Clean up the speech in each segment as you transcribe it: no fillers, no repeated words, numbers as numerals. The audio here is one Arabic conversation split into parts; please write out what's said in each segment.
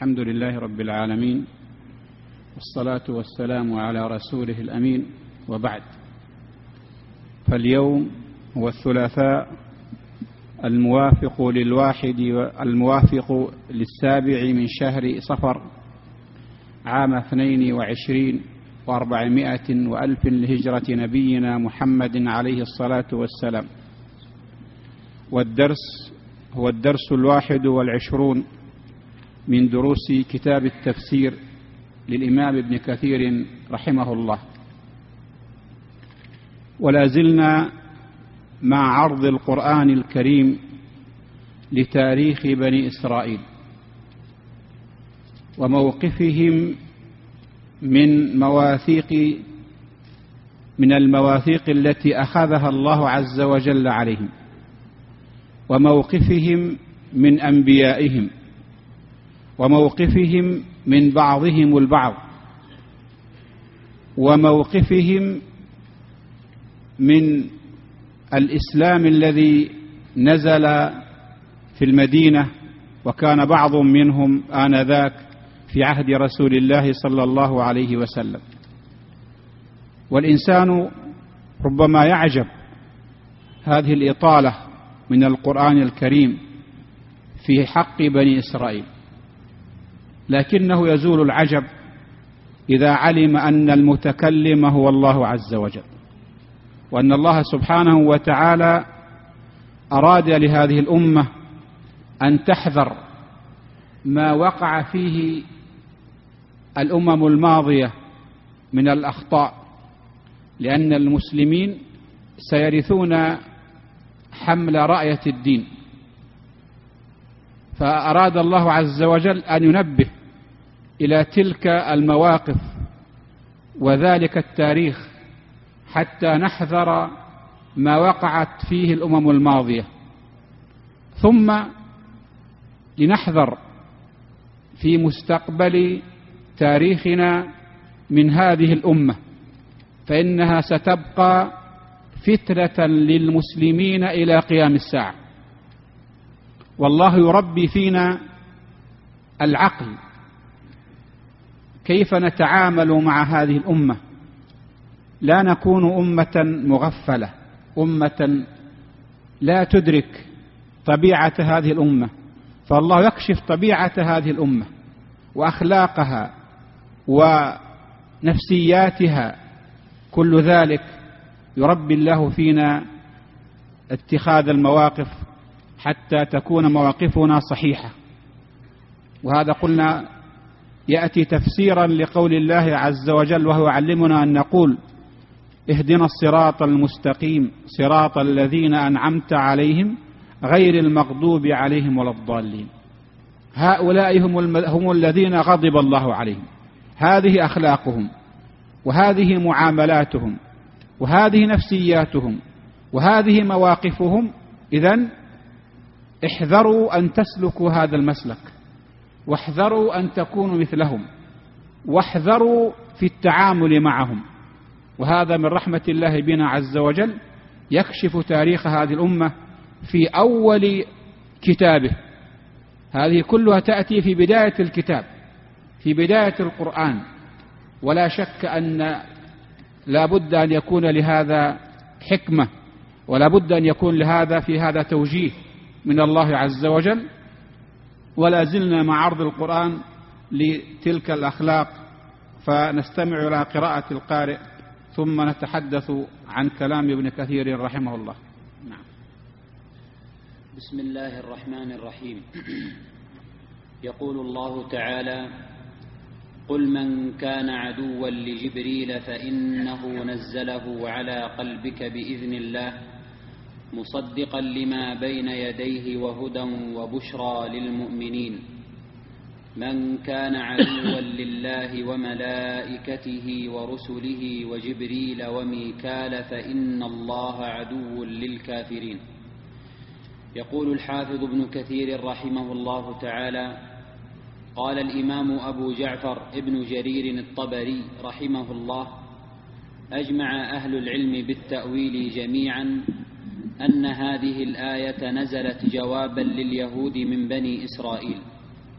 الحمد لله رب العالمين، والصلاة والسلام على رسوله الأمين، وبعد. فاليوم هو الثلاثاء الموافق للسابع من شهر صفر عام 22 و400 وألف لهجرة نبينا محمد عليه الصلاة والسلام. والدرس هو الدرس 21 من دروس كتاب التفسير للإمام ابن كثير رحمه الله. ولا زلنا مع عرض القرآن الكريم لتاريخ بني إسرائيل وموقفهم من المواثيق التي أخذها الله عز وجل عليهم، وموقفهم من أنبيائهم، وموقفهم من بعضهم البعض، وموقفهم من الإسلام الذي نزل في المدينة، وكان بعض منهم آنذاك في عهد رسول الله صلى الله عليه وسلم. والإنسان ربما يعجب هذه الإطالة من القرآن الكريم في حق بني إسرائيل، لكنه يزول العجب إذا علم أن المتكلم هو الله عز وجل، وأن الله سبحانه وتعالى أراد لهذه الأمة أن تحذر ما وقع فيه الأمم الماضية من الأخطاء، لأن المسلمين سيرثون حمل راية الدين، فأراد الله عز وجل أن ينبه إلى تلك المواقف وذلك التاريخ حتى نحذر ما وقعت فيه الأمم الماضية، ثم لنحذر في مستقبل تاريخنا من هذه الأمة، فإنها ستبقى فتنة للمسلمين إلى قيام الساعة. والله يربي فينا العقل كيف نتعامل مع هذه الأمة، لا نكون أمة مغفلة، أمة لا تدرك طبيعة هذه الأمة، فالله يكشف طبيعة هذه الأمة وأخلاقها ونفسياتها، كل ذلك يربي الله فينا اتخاذ المواقف حتى تكون مواقفنا صحيحة. وهذا قلنا يأتي تفسيرا لقول الله عز وجل، وهو يعلمنا أن نقول: اهدنا الصراط المستقيم صراط الذين أنعمت عليهم غير المغضوب عليهم ولا الضالين. هؤلاء هم الذين غضب الله عليهم، هذه أخلاقهم، وهذه معاملاتهم، وهذه نفسياتهم، وهذه مواقفهم. إذن احذروا أن تسلكوا هذا المسلك، واحذروا أن تكونوا مثلهم، واحذروا في التعامل معهم. وهذا من رحمة الله بنا عز وجل، يكشف تاريخ هذه الأمة في أول كتابه. هذه كلها تأتي في بداية الكتاب، في بداية القرآن، ولا شك أن لا بد أن يكون لهذا حكمة، ولا بد أن يكون لهذا في هذا توجيه من الله عز وجل. ولا زلنا مع عرض القرآن لتلك الأخلاق، فنستمع إلى قراءة القارئ ثم نتحدث عن كلام ابن كثير رحمه الله. نعم. بسم الله الرحمن الرحيم. يقول الله تعالى: قل من كان عدوا لجبريل فإنه نزله على قلبك بإذن الله مصدقا لما بين يديه وهدى وبشرى للمؤمنين. من كان عدوا لله وملائكته ورسله وجبريل وميكال فإن الله عدو للكافرين. يقول الحافظ ابن كثير رحمه الله تعالى: قال الإمام أبو جعفر ابن جرير الطبري رحمه الله: أجمع أهل العلم بالتأويل جميعا أن هذه الآية نزلت جوابا لليهود من بني إسرائيل،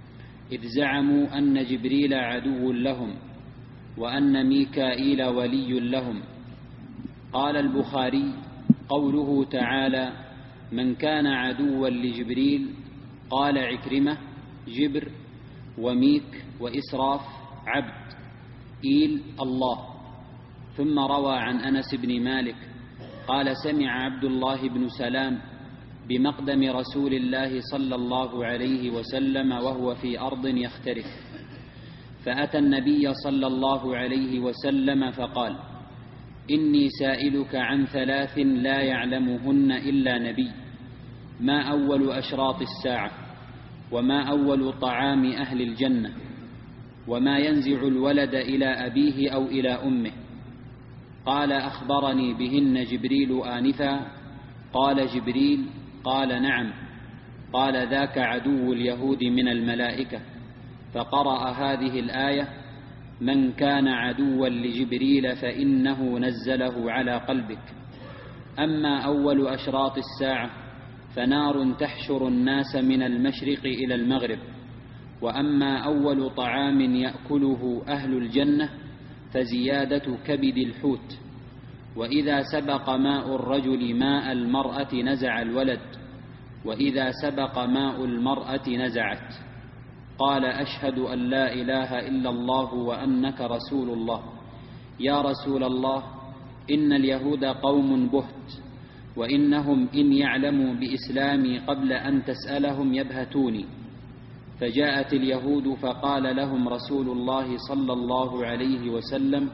إذ زعموا أن جبريل عدو لهم وأن ميكائيل ولي لهم. قال البخاري: قوله تعالى: من كان عدوا لجبريل، قال عكرمة: جبر وميك وإسراف عبد، إيل الله. ثم روى عن أنس بن مالك قال: سمع عبد الله بن سلام بمقدم رسول الله صلى الله عليه وسلم وهو في أرض يخترف، فأتى النبي صلى الله عليه وسلم فقال: إني سائلك عن 3 لا يعلمهن إلا نبي: ما أول أشراط الساعة، وما أول طعام أهل الجنة، وما ينزع الولد إلى أبيه أو إلى أمه. قال: أخبرني بهن جبريل آنفا. قال: جبريل؟ قال: نعم. قال: ذاك عدو اليهود من الملائكة. فقرأ هذه الآية: من كان عدوا لجبريل فإنه نزله على قلبك. أما أول أشراط الساعة فنار تحشر الناس من المشرق إلى المغرب. وأما أول طعام يأكله أهل الجنة فزيادة كبد الحوت. وإذا سبق ماء الرجل ماء المرأة نزع الولد، وإذا سبق ماء المرأة نزعت. قال: أشهد أن لا إله إلا الله وأنك رسول الله. يا رسول الله، إن اليهود قوم بهت، وإنهم إن يعلموا بإسلامي قبل أن تسألهم يبهتوني. فجاءت اليهود فقال لهم رسول الله صلى الله عليه وسلم: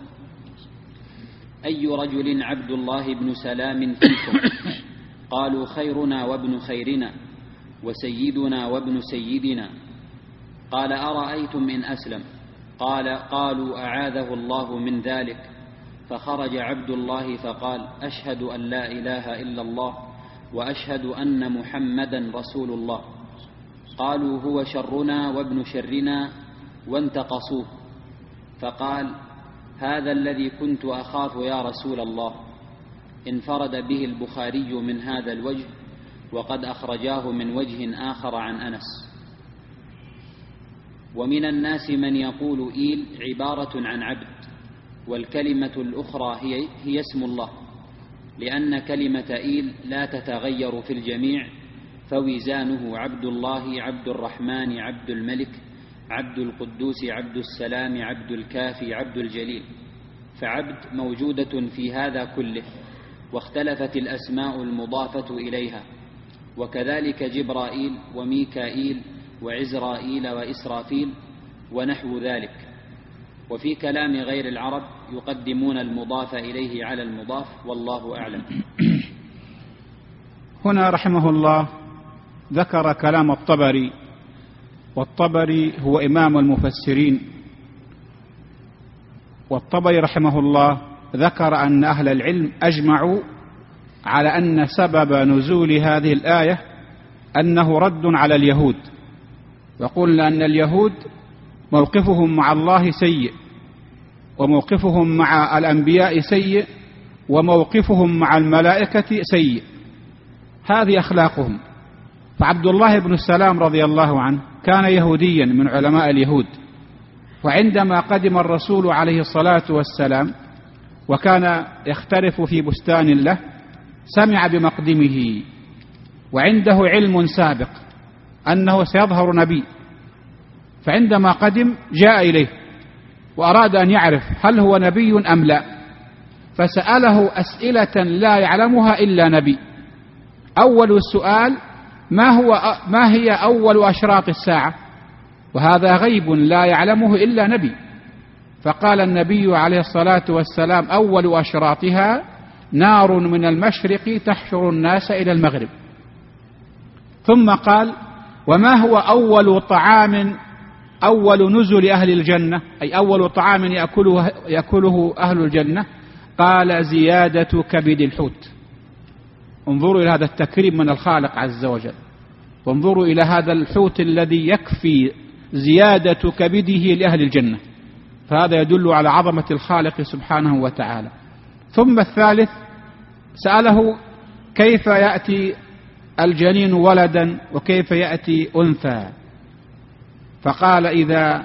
أي رجل عبد الله بن سلام فيكم؟ قالوا: خيرنا وابن خيرنا، وسيدنا وابن سيدنا. قال: أرأيتم إن أسلم؟ قالوا: أعاذه الله من ذلك. فخرج عبد الله فقال: أشهد أن لا إله إلا الله وأشهد أن محمدا رسول الله. قالوا: هو شرنا وابن شرنا، وانتقصوه. فقال: هذا الذي كنت أخاف يا رسول الله. انفرد به البخاري من هذا الوجه، وقد أخرجاه من وجه آخر عن أنس. ومن الناس من يقول إيل عبارة عن عبد، والكلمة الأخرى هي اسم الله، لأن كلمة إيل لا تتغير في الجميع، فوزانه عبد الله، عبد الرحمن، عبد الملك، عبد القدوس، عبد السلام، عبد الكافي، عبد الجليل. فعبد موجودة في هذا كله، واختلفت الأسماء المضافة إليها، وكذلك جبرائيل وميكائيل وعزرائيل وإسرافيل ونحو ذلك. وفي كلام غير العرب يقدمون المضاف إليه على المضاف، والله أعلم. هنا رحمه الله ذكر كلام الطبري، والطبري هو إمام المفسرين. والطبري رحمه الله ذكر أن أهل العلم أجمعوا على أن سبب نزول هذه الآية أنه رد على اليهود، وقلنا أن اليهود موقفهم مع الله سيء، وموقفهم مع الأنبياء سيء، وموقفهم مع الملائكة سيء، هذه أخلاقهم. فعبد الله بن السلام رضي الله عنه كان يهوديا من علماء اليهود، وعندما قدم الرسول عليه الصلاة والسلام وكان يخترف في بستان له سمع بمقدمه، وعنده علم سابق أنه سيظهر نبي، فعندما قدم جاء إليه وأراد أن يعرف هل هو نبي أم لا، فسأله أسئلة لا يعلمها إلا نبي. أول السؤال: ما هي أول أشراط الساعة؟ وهذا غيب لا يعلمه إلا نبي. فقال النبي عليه الصلاة والسلام: أول أشراطها نار من المشرق تحشر الناس إلى المغرب. ثم قال: وما هو أول طعام أول نزل أهل الجنة، أي أول طعام يأكله أهل الجنة؟ قال: زيادة كبد الحوت. انظروا إلى هذا التكريم من الخالق عز وجل، وانظروا إلى هذا الحوت الذي يكفي زيادة كبده لأهل الجنة، فهذا يدل على عظمة الخالق سبحانه وتعالى. ثم الثالث سأله: كيف يأتي الجنين ولدا وكيف يأتي أنثى؟ فقال إذا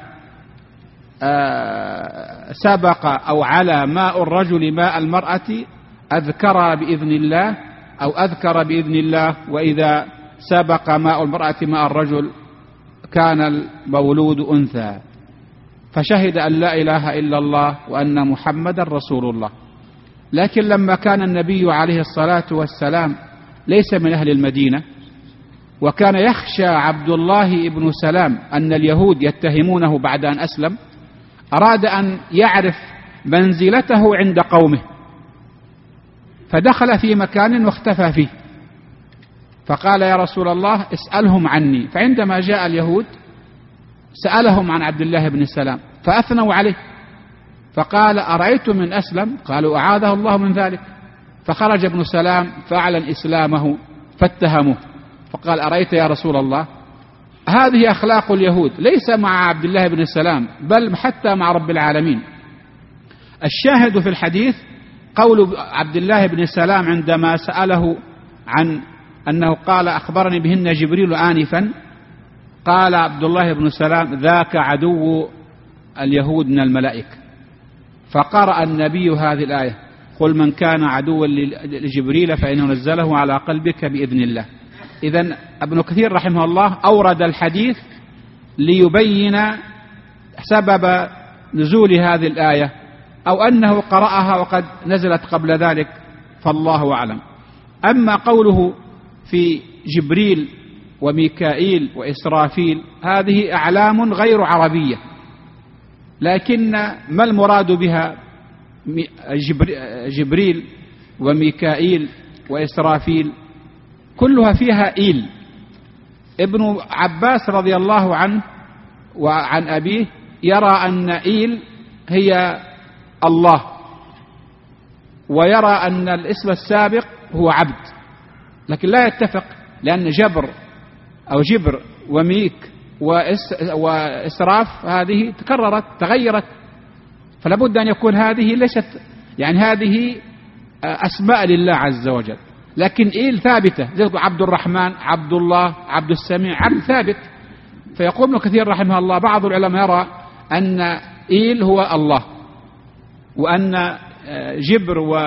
سبق أو على ماء الرجل ماء المرأة أذكر بإذن الله أو أذكر بإذن الله، وإذا سبق ماء المرأة ماء الرجل كان المولود أنثى. فشهد أن لا إله إلا الله وأن محمدا رسول الله. لكن لما كان النبي عليه الصلاة والسلام ليس من أهل المدينة، وكان يخشى عبد الله بن سلام أن اليهود يتهمونه بعد أن أسلم، أراد أن يعرف منزلته عند قومه، فدخل في مكان واختفى فيه، فقال يا رسول الله اسألهم عني. فعندما جاء اليهود سألهم عن عبد الله بن سلام فأثنوا عليه، فقال أرأيتم من أسلم؟ قالوا أعاذه الله من ذلك. فخرج ابن سلام فأعلن إسلامه فاتهموه، فقال أرأيت يا رسول الله؟ هذه أخلاق اليهود، ليس مع عبد الله بن سلام بل حتى مع رب العالمين. الشاهد في الحديث قول عبد الله بن سلام عندما سأله عن أنه قال أخبرني بهن جبريل آنفا، قال عبد الله بن سلام ذاك عدو اليهود من الملائكة. فقرأ النبي هذه الآية قل من كان عدوا لجبريل فإنه نزله على قلبك بإذن الله. إذن ابن كثير رحمه الله أورد الحديث ليبين سبب نزول هذه الآية، أو أنه قرأها وقد نزلت قبل ذلك، فالله أعلم. أما قوله في جبريل وميكائيل وإسرافيل هذه أعلام غير عربية، لكن ما المراد بها جبريل وميكائيل وإسرافيل؟ كلها فيها إيل. ابن عباس رضي الله عنه وعن أبيه يرى أن إيل هي الله، ويرى أن الاسم السابق هو عبد، لكن لا يتفق، لأن جبر أو جبر وميك وإسراف هذه تكررت تغيرت، فلا بد أن يكون هذه ليست، يعني هذه أسماء لله عز وجل، لكن إيل ثابتة، زي عبد الرحمن، عبد الله، عبد السميع، عبد ثابت. فيقول ابن كثير رحمه الله بعض العلماء يرى أن إيل هو الله، وأن جبر و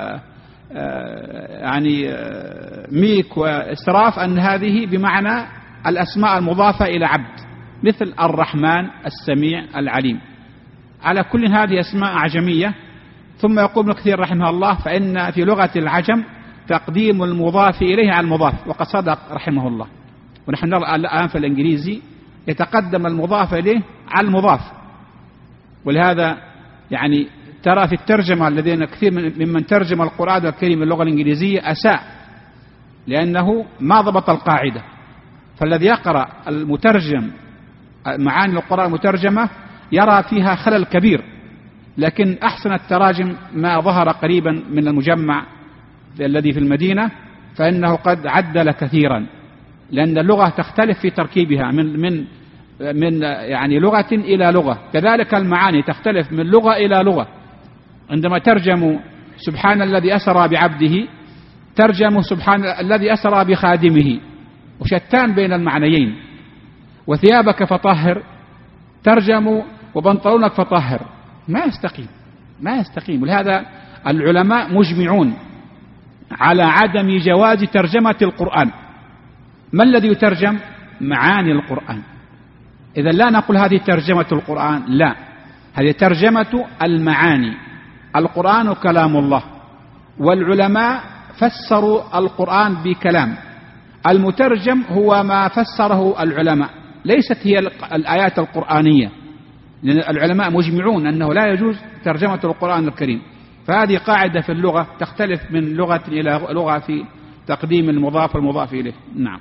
يعني ميك وإسراف أن هذه بمعنى الأسماء المضافة إلى عبد، مثل الرحمن، السميع، العليم. على كل هذه أسماء أعجمية. ثم يقول ابن كثير رحمه الله فإن في لغة العجم تقديم المضاف إليه على المضاف، وقد صدق رحمه الله. ونحن نرى الآن في الإنجليزي يتقدم المضاف إليه على المضاف، ولهذا يعني ترى في الترجمة الذين كثير ممن ترجم القرآن الكريم من اللغة الإنجليزية أساء، لأنه ما ضبط القاعدة. فالذي يقرأ المترجم معاني القرآن المترجمة يرى فيها خلل كبير، لكن أحسن التراجم ما ظهر قريبا من المجمع الذي في المدينة، فإنه قد عدل كثيرا، لأن اللغة تختلف في تركيبها من يعني لغة إلى لغة، كذلك المعاني تختلف من لغة إلى لغة. عندما ترجموا سبحان الذي أسرى بعبده ترجموا سبحان الذي أسرى بخادمه، وشتان بين المعنيين. وثيابك فطهر ترجموا وبنطلونك فطهر، ما يستقيم. ولهذا العلماء مجمعون على عدم جواز ترجمة القرآن. ما الذي يترجم؟ معاني القرآن. إذا لا نقول هذه ترجمة القرآن، لا، هذه ترجمة المعاني. القرآن كلام الله، والعلماء فسروا القرآن بكلام، المترجم هو ما فسره العلماء، ليست هي الآيات القرآنية، لأن العلماء مجمعون أنه لا يجوز ترجمة القرآن الكريم. فهذه قاعدة في اللغة تختلف من لغة إلى لغة في تقديم المضاف والمضاف إليه. نعم.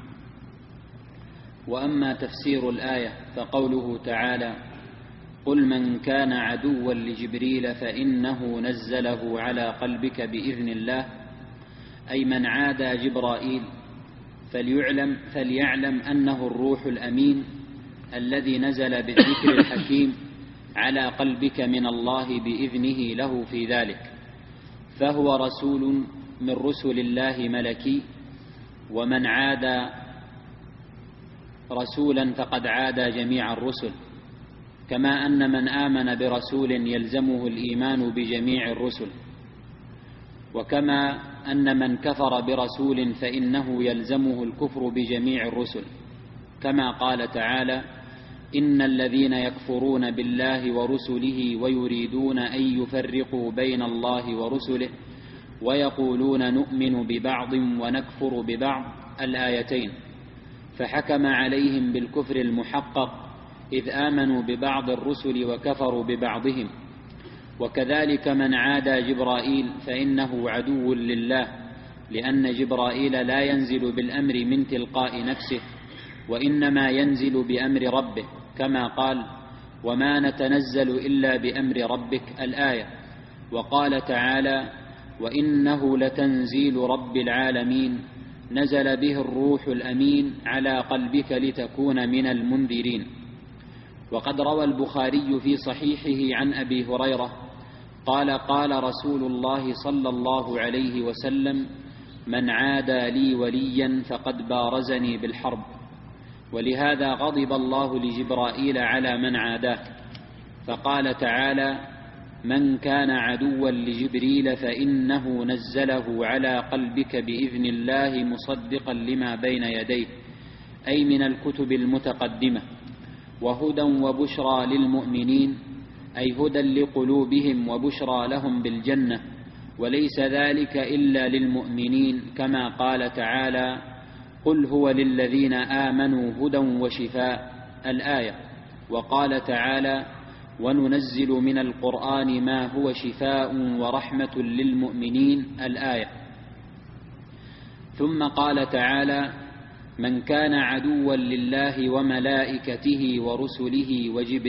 وأما تفسير الآية فقوله تعالى قل من كان عدوا لجبريل فإنه نزله على قلبك بإذن الله، أي من عادى جبرائيل فليعلم أنه الروح الأمين الذي نزل بالذكر الحكيم على قلبك من الله بإذنه له في ذلك، فهو رسول من رسل الله ملكي. ومن عادى رسولا فقد عادى جميع الرسل، كما أن من آمن برسول يلزمه الإيمان بجميع الرسل، وكما أن من كفر برسول فإنه يلزمه الكفر بجميع الرسل، كما قال تعالى: إن الذين يكفرون بالله ورسله ويريدون أن يفرقوا بين الله ورسله ويقولون نؤمن ببعض ونكفر ببعض، الآيتين، فحكم عليهم بالكفر المحقق إذ آمنوا ببعض الرسل وكفروا ببعضهم. وكذلك من عادى جبرائيل فإنه عدو لله، لأن جبرائيل لا ينزل بالأمر من تلقاء نفسه، وإنما ينزل بأمر ربه، كما قال: وما نتنزل إلا بأمر ربك، الآية. وقال تعالى: وإنه لتنزيل رب العالمين نزل به الروح الأمين على قلبك لتكون من المنذرين. وقد روى البخاري في صحيحه عن أبي هريرة قال: قال رسول الله صلى الله عليه وسلم: من عادى لي وليا فقد بارزني بالحرب. ولهذا غضب الله لجبرائيل على من عاداه، فقال تعالى: من كان عدوا لجبريل فإنه نزله على قلبك بإذن الله مصدقا لما بين يديه، أي من الكتب المتقدمة، وهدى وبشرى للمؤمنين، أي هدى لقلوبهم وبشرى لهم بالجنة، وليس ذلك إلا للمؤمنين، كما قال تعالى: قل هو للذين آمنوا هدى وشفاء، الآية. وقال تعالى: وننزل من القرآن ما هو شفاء ورحمة للمؤمنين، الآية. ثم قال تعالى: من كان عدوا لله وملائكته ورسله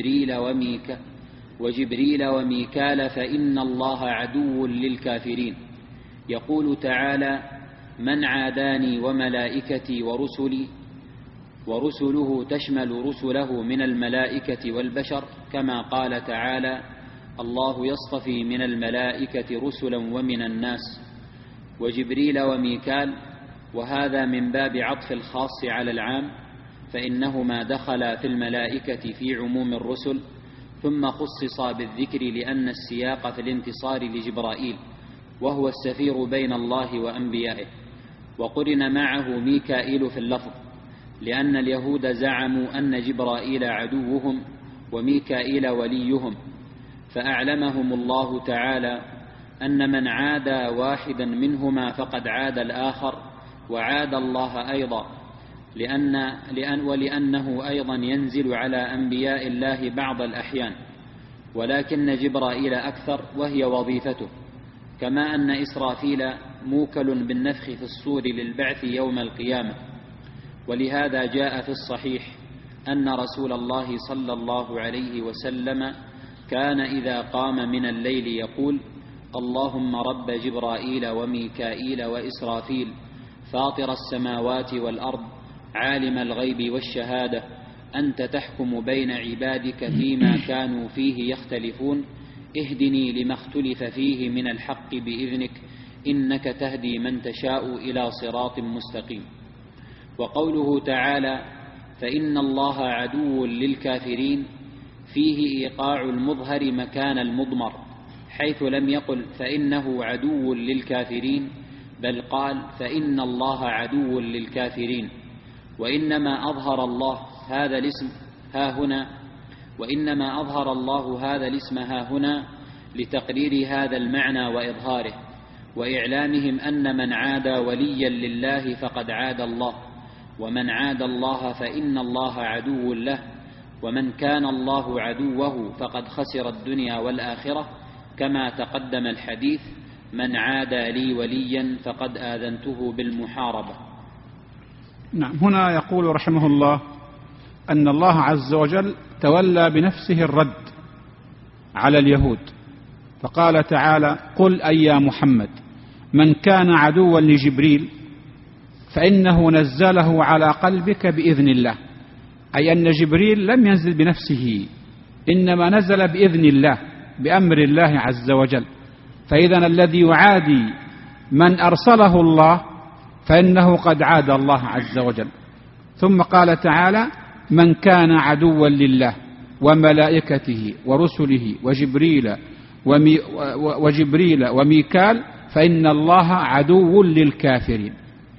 وجبريل وميكال فإن الله عدو للكافرين. يقول تعالى: من عاداني وملائكتي ورسلي، ورسله تشمل رسله من الملائكة والبشر، كما قال تعالى: الله يصطفي من الملائكة رسلا ومن الناس. وجبريل وميكال، وهذا من باب عطف الخاص على العام، فإنهما دخلا في الملائكة في عموم الرسل، ثم خصصا بالذكر لأن السياق في الانتصار لجبرائيل، وهو السفير بين الله وأنبيائه. وقرن معه ميكائيل في اللفظ، لأن اليهود زعموا أن جبرائيل عدوهم وميكائيل وليهم، فأعلمهم الله تعالى أن من عادى واحدا منهما فقد عاد الآخر وعاد الله أيضا، ولأنه أيضا ينزل على أنبياء الله بعض الأحيان، ولكن جبرائيل أكثر وهي وظيفته، كما أن إسرافيل موكل بالنفخ في الصور للبعث يوم القيامة. ولهذا جاء في الصحيح أن رسول الله صلى الله عليه وسلم كان إذا قام من الليل يقول: اللهم رب جبرائيل وميكائيل وإسرافيل فاطر السماوات والأرض عالم الغيب والشهادة، أنت تحكم بين عبادك فيما كانوا فيه يختلفون، اهدني لما اختلف فيه من الحق بإذنك، إنك تهدي من تشاء إلى صراط مستقيم. وقوله تعالى: فإن الله عدو للكافرين، فيه إيقاع المظهر مكان المضمر، حيث لم يقل فإنه عدو للكافرين، بل قال فإن الله عدو للكافرين. وإنما أظهر الله هذا الاسم ها هنا لتقرير هذا المعنى وإظهاره، وإعلامهم أن من عادى وليا لله فقد عاد الله، ومن عاد الله فإن الله عدو له، ومن كان الله عدوه فقد خسر الدنيا والآخرة، كما تقدم الحديث: من عادى لي وليا فقد آذنته بالمحاربة. نعم. هنا يقول رحمه الله أن الله عز وجل تولى بنفسه الرد على اليهود، فقال تعالى: قل أي يا محمد من كان عدوا لجبريل فإنه نزله على قلبك بإذن الله، أي أن جبريل لم ينزل بنفسه، إنما نزل بإذن الله بأمر الله عز وجل. فإذا الذي يعادي من أرسله الله فإنه قد عاد الله عز وجل. ثم قال تعالى: من كان عدوا لله وملائكته ورسله وجبريل وميكال فإن الله عدو للكافرين.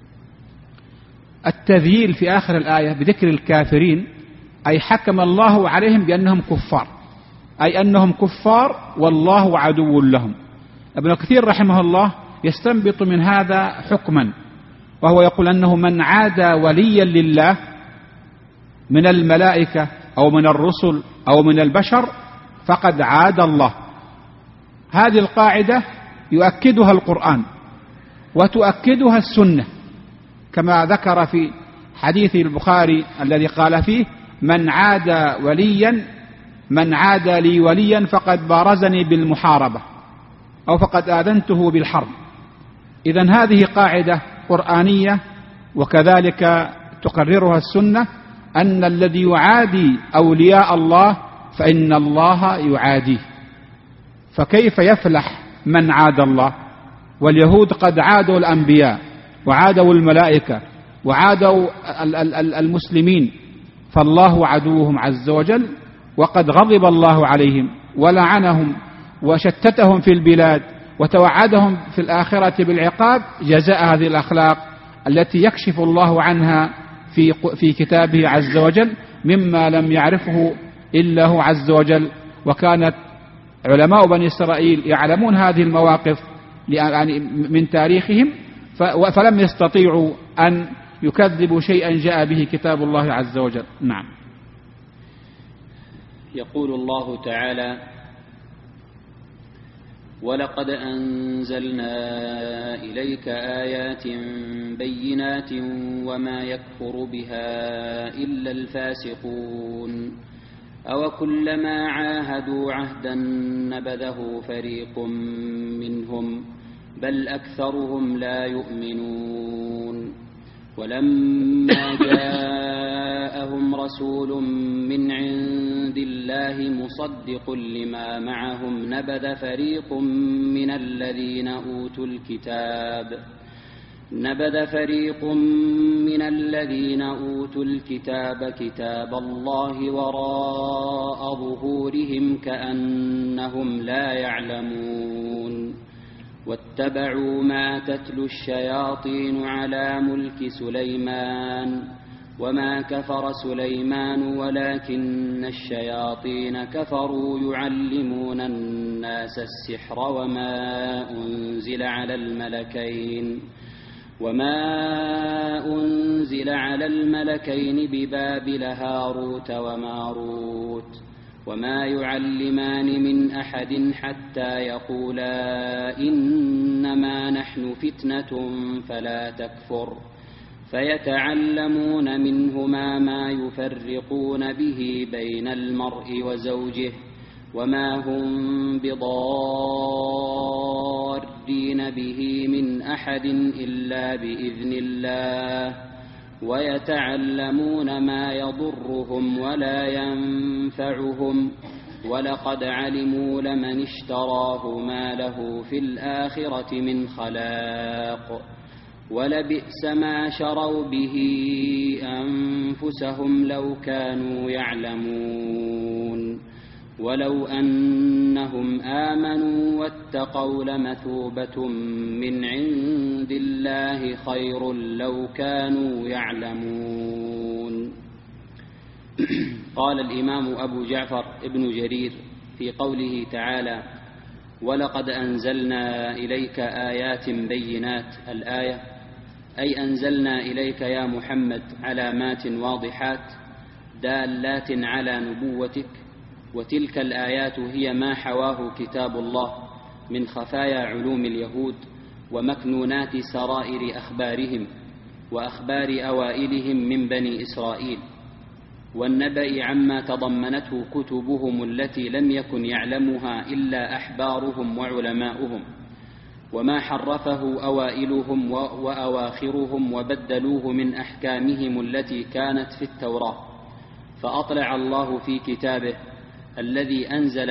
التذييل في آخر الآية بذكر الكافرين أي حكم الله عليهم بأنهم كفار، أي أنهم كفار والله عدو لهم. ابن كثير رحمه الله يستنبط من هذا حكما، وهو يقول أنه من عادى وليا لله من الملائكة أو من الرسل أو من البشر فقد عاد الله. هذه القاعدة يؤكدها القرآن وتؤكدها السنة، كما ذكر في حديث البخاري الذي قال فيه: من عادى لي وليا فقد بارزني بالمحاربة أو فقد آذنته بالحرب. إذن هذه قاعدة قرآنية، وكذلك تقررها السنة، أن الذي يعادي أولياء الله فإن الله يعاديه. فكيف يفلح من عاد الله؟ واليهود قد عادوا الأنبياء وعادوا الملائكة وعادوا المسلمين، فالله عدوهم عز وجل، وقد غضب الله عليهم ولعنهم وشتتهم في البلاد وتوعدهم في الآخرة بالعقاب جزاء هذه الأخلاق التي يكشف الله عنها في كتابه عز وجل مما لم يعرفه إلا هو عز وجل. وكانت علماء بني إسرائيل يعلمون هذه المواقف من تاريخهم، فلم يستطيعوا أن يكذبوا شيئا جاء به كتاب الله عز وجل. نعم. يقول الله تعالى: ولقد أنزلنا إليك آيات بينات وما يكفر بها إلا الفاسقون أوكلما عاهدوا عهدا نبذه فريق منهم بل أكثرهم لا يؤمنون. ولما جاءهم رسول من عند الله مصدق لما معهم نبذ فريق من الذين أوتوا الكتاب كتاب الله وراء ظهورهم كأنهم لا يعلمون. واتبعوا ما تتلو الشياطين على ملك سليمان وما كفر سليمان ولكن الشياطين كفروا يعلمون الناس السحر وما أنزل على الملكين ببابل هاروت وماروت وما يعلمان من أحد حتى يقولا إنما نحن فتنة فلا تكفر فيتعلمون منهما ما يفرقون به بين المرء وزوجه وما هم بضارين به من أحد إلا بإذن الله ويتعلمون ما يضرهم ولا ينفعهم ولقد علموا لمن اشتراه ما له في الآخرة من خلاق ولبئس ما شروا به أنفسهم لو كانوا يعلمون ولو أنهم آمنوا واتقوا لمثوبة من عند الله خير لو كانوا يعلمون. قال الإمام أبو جعفر ابن جرير في قوله تعالى: ولقد أنزلنا إليك آيات بينات، الآية أي أنزلنا إليك يا محمد علامات واضحات دالات على نبوتك، وتلك الآيات هي ما حواه كتاب الله من خفايا علوم اليهود ومكنونات سرائر أخبارهم وأخبار أوائلهم من بني إسرائيل، والنبأ عما تضمنته كتبهم التي لم يكن يعلمها إلا أحبارهم وعلماؤهم، وما حرفه أوائلهم وأواخرهم وبدلوه من أحكامهم التي كانت في التوراة. فأطلع الله في كتابه الذي أنزل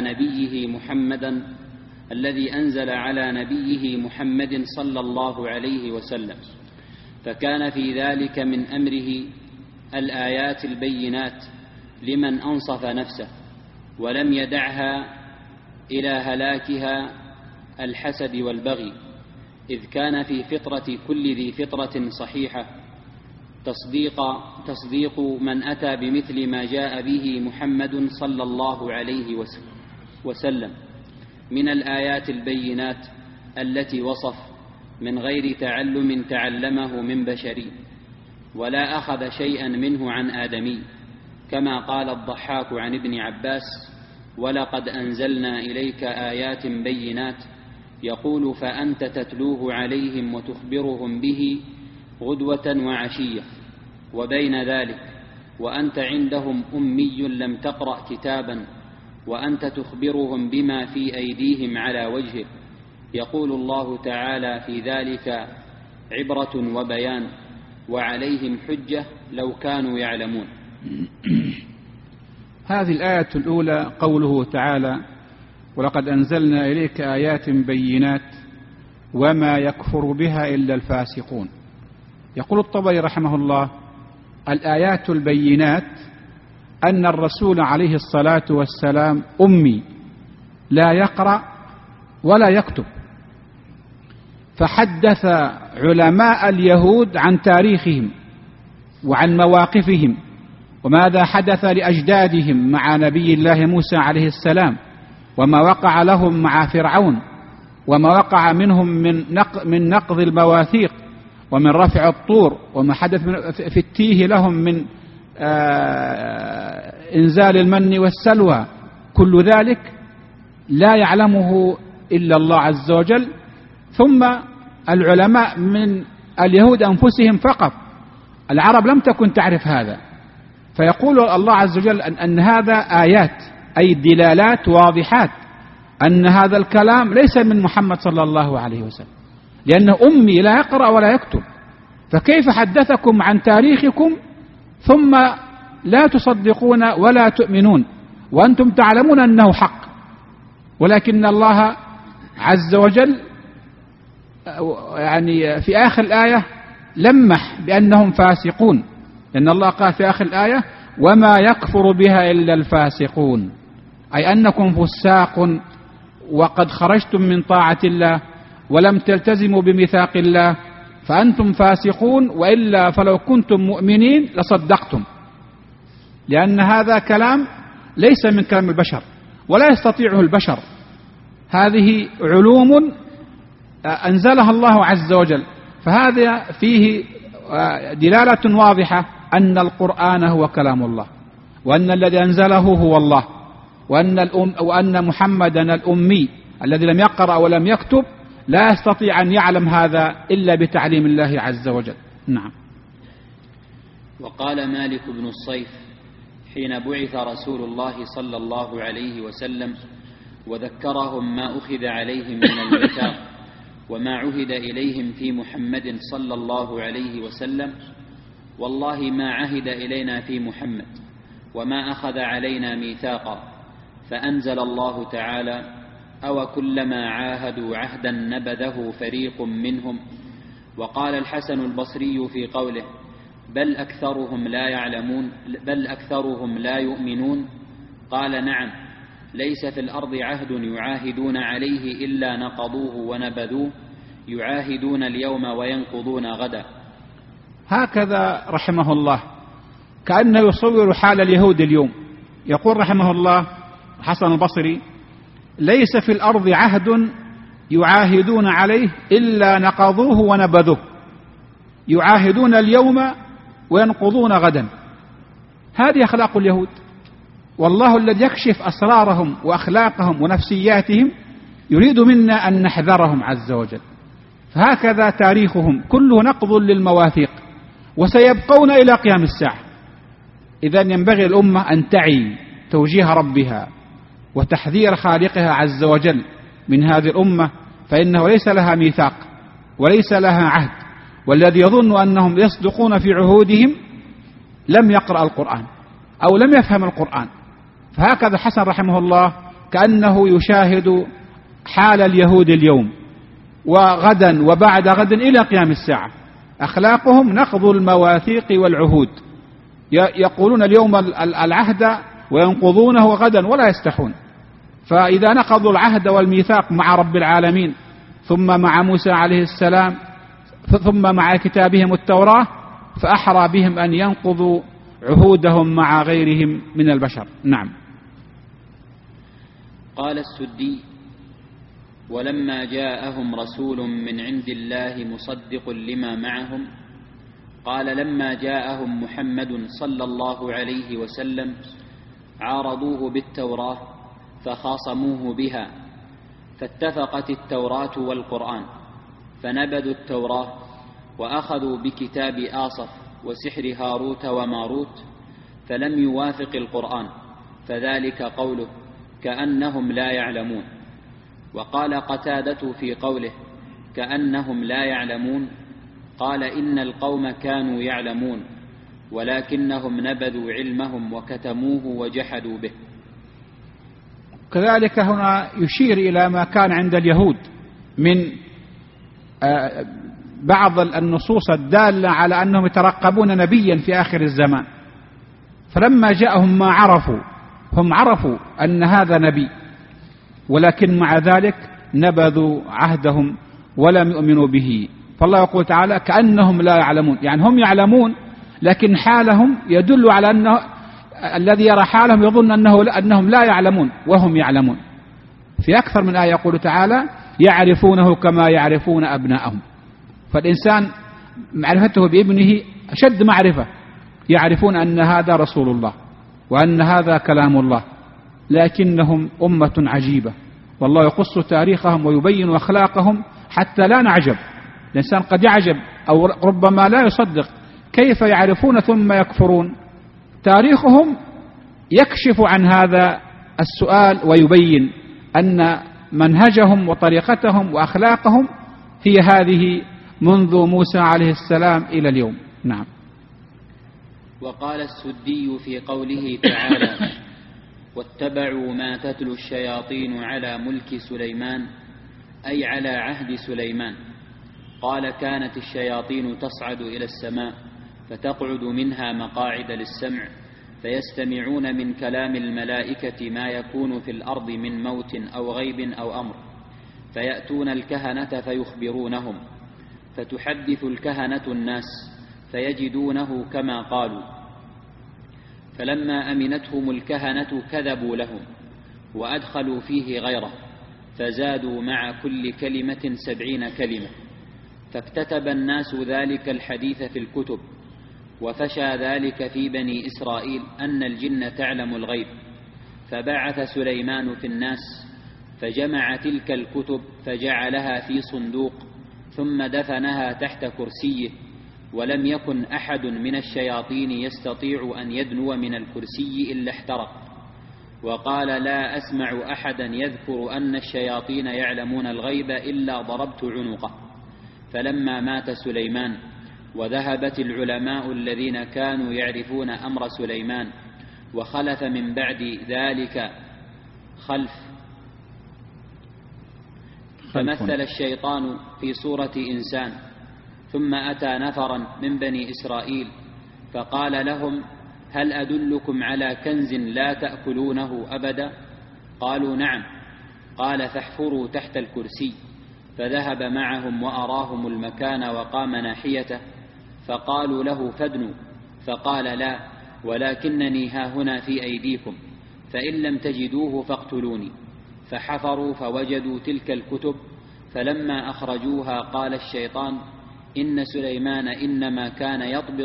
على نبيه محمد صلى الله عليه وسلم، فكان في ذلك من أمره الآيات البينات لمن أنصف نفسه ولم يدعها إلى هلاكها الحسد والبغي، إذ كان في فطرة كل ذي فطرة صحيحة تصديق من أتى بمثل ما جاء به محمد صلى الله عليه وسلم من الآيات البينات التي وصف من غير تعلم تعلمه من بشري، ولا أخذ شيئا منه عن آدمي، كما قال الضحاك عن ابن عباس: ولقد أنزلنا إليك آيات بينات، يقول فأنت تتلوه عليهم وتخبرهم به غدوة وعشية، وبين ذلك وأنت عندهم أمي لم تقرأ كتابا، وأنت تخبرهم بما في أيديهم على وجهه. يقول الله تعالى في ذلك: عبرة وبيان، وعليهم حجة لو كانوا يعلمون. هذه الآية الأولى قوله تعالى: ولقد أنزلنا إليك آيات بينات وما يكفر بها إلا الفاسقون. يقول الطبري رحمه الله: الآيات البينات أن الرسول عليه الصلاة والسلام أمي لا يقرأ ولا يكتب، فحدث علماء اليهود عن تاريخهم وعن مواقفهم وماذا حدث لأجدادهم مع نبي الله موسى عليه السلام، وما وقع لهم مع فرعون، وما وقع منهم من نقض المواثيق ومن رفع الطور، وما حدث في التيه لهم من إنزال المن والسلوى. كل ذلك لا يعلمه إلا الله عز وجل، ثم العلماء من اليهود أنفسهم فقط. العرب لم تكن تعرف هذا، فيقول الله عز وجل أن هذا آيات، أي دلالات واضحات أن هذا الكلام ليس من محمد صلى الله عليه وسلم، لأنه أمي لا يقرأ ولا يكتب. فكيف حدثكم عن تاريخكم ثم لا تصدقون ولا تؤمنون وأنتم تعلمون أنه حق؟ ولكن الله عز وجل يعني في آخر الآية لمح بأنهم فاسقون، لأن الله قال في آخر الآية: وما يكفر بها إلا الفاسقون، أي أنكم فساق وقد خرجتم من طاعة الله ولم تلتزموا بميثاق الله، فأنتم فاسقون، وإلا فلو كنتم مؤمنين لصدقتم، لأن هذا كلام ليس من كلام البشر ولا يستطيعه البشر. هذه علوم أنزلها الله عز وجل، فهذا فيه دلالة واضحة أن القرآن هو كلام الله، وأن الذي أنزله هو الله، وأن محمدا الأمي الذي لم يقرأ ولم يكتب لا يستطيع أن يعلم هذا إلا بتعليم الله عز وجل. نعم. وقال مالك بن الصيف حين بعث رسول الله صلى الله عليه وسلم وذكرهم ما أخذ عليهم من الميثاق وما عهد إليهم في محمد صلى الله عليه وسلم: والله ما عهد إلينا في محمد وما أخذ علينا ميثاقا. فأنزل الله تعالى: أو كلما عاهدوا عهدا نبذه فريق منهم. وقال الحسن البصري في قوله: بل أكثرهم لا يعلمون، بل أكثرهم لا يؤمنون، قال: نعم، ليس في الأرض عهد يعاهدون عليه إلا نقضوه ونبذوه، يعاهدون اليوم وينقضون غدا. هكذا رحمه الله كأنه يصور حال اليهود اليوم. يقول رحمه الله حسن البصري: ليس في الأرض عهد يعاهدون عليه إلا نقضوه ونبذوه، يعاهدون اليوم وينقضون غدا. هذه أخلاق اليهود، والله الذي يكشف أسرارهم وأخلاقهم ونفسياتهم يريد منا أن نحذرهم عز وجل. فهكذا تاريخهم كله نقض للمواثيق، وسيبقون إلى قيام الساعة. إذن ينبغي الأمة أن تعي توجيه ربها وتحذير خالقها عز وجل من هذه الأمة، فإنه ليس لها ميثاق وليس لها عهد، والذي يظن أنهم يصدقون في عهودهم لم يقرأ القرآن أو لم يفهم القرآن. فهكذا حسن رحمه الله كأنه يشاهد حال اليهود اليوم وغدا وبعد غد إلى قيام الساعة. أخلاقهم نقض المواثيق والعهود، يقولون اليوم العهد وينقضونه غدا ولا يستحون. فإذا نقضوا العهد والميثاق مع رب العالمين ثم مع موسى عليه السلام ثم مع كتابهم التوراة، فأحرى بهم أن ينقضوا عهودهم مع غيرهم من البشر. نعم. قال السدي: ولما جاءهم رسول من عند الله مصدق لما معهم، قال: لما جاءهم محمد صلى الله عليه وسلم عارضوه بالتوراة فخاصموه بها، فاتفقت التوراة والقرآن، فنبذوا التوراة وأخذوا بكتاب آصف وسحر هاروت وماروت، فلم يوافق القرآن، فذلك قوله: كأنهم لا يعلمون. وقال قتادة في قوله: كأنهم لا يعلمون، قال: إن القوم كانوا يعلمون ولكنهم نبذوا علمهم وكتموه وجحدوا به. كذلك هنا يشير إلى ما كان عند اليهود من بعض النصوص الدالة على أنهم يترقبون نبيا في آخر الزمان، فلما جاءهم ما عرفوا، هم عرفوا أن هذا نبي، ولكن مع ذلك نبذوا عهدهم ولم يؤمنوا به. فالله يقول تعالى: كأنهم لا يعلمون، يعني هم يعلمون لكن حالهم يدل على أنه الذي يرى حالهم يظن أنهم لا يعلمون وهم يعلمون. في أكثر من آية يقول تعالى: يعرفونه كما يعرفون أبناءهم. فالإنسان معرفته بابنه أشد معرفة، يعرفون أن هذا رسول الله وأن هذا كلام الله، لكنهم أمة عجيبة، والله يقص تاريخهم ويبين أخلاقهم حتى لا نعجب. الإنسان قد يعجب أو ربما لا يصدق كيف يعرفون ثم يكفرون. تاريخهم يكشف عن هذا السؤال ويبين أن منهجهم وطريقتهم وأخلاقهم هي هذه منذ موسى عليه السلام إلى اليوم. نعم. وقال السدي في قوله تعالى: واتبعوا ما تتلو الشياطين على ملك سليمان، أي على عهد سليمان. قال: كانت الشياطين تصعد إلى السماء فتقعد منها مقاعد للسمع، فيستمعون من كلام الملائكة ما يكون في الأرض من موت أو غيب أو أمر، فيأتون الكهنة فيخبرونهم، فتحدث الكهنة الناس فيجدونه كما قالوا، فلما أمنتهم الكهنة كذبوا لهم وأدخلوا فيه غيره، فزادوا مع كل كلمة 70 كلمة، فاكتتب الناس ذلك الحديث في الكتب، وفشى ذلك في بني إسرائيل أن الجن تعلم الغيب، فبعث سليمان في الناس فجمع تلك الكتب فجعلها في صندوق، ثم دفنها تحت كرسيه، ولم يكن أحد من الشياطين يستطيع أن يدنو من الكرسي إلا احترق. وقال: لا أسمع أحدا يذكر أن الشياطين يعلمون الغيب إلا ضربت عنقه. فلما مات سليمان وذهبت العلماء الذين كانوا يعرفون أمر سليمان، وخلف من بعد ذلك خلف، فمثل الشيطان في صورة إنسان، ثم أتى نفرا من بني إسرائيل فقال لهم: هل أدلكم على كنز لا تأكلونه أبدا؟ قالوا: نعم. قال: فاحفروا تحت الكرسي. فذهب معهم وأراهم المكان وقام ناحيته، فقالوا له: فادنوا. فقال: لا، ولكنني هاهنا في أيديكم، فإن لم تجدوه فاقتلوني. فحفروا فوجدوا تلك الكتب، فلما أخرجوها قال الشيطان: إن سليمان إنما كان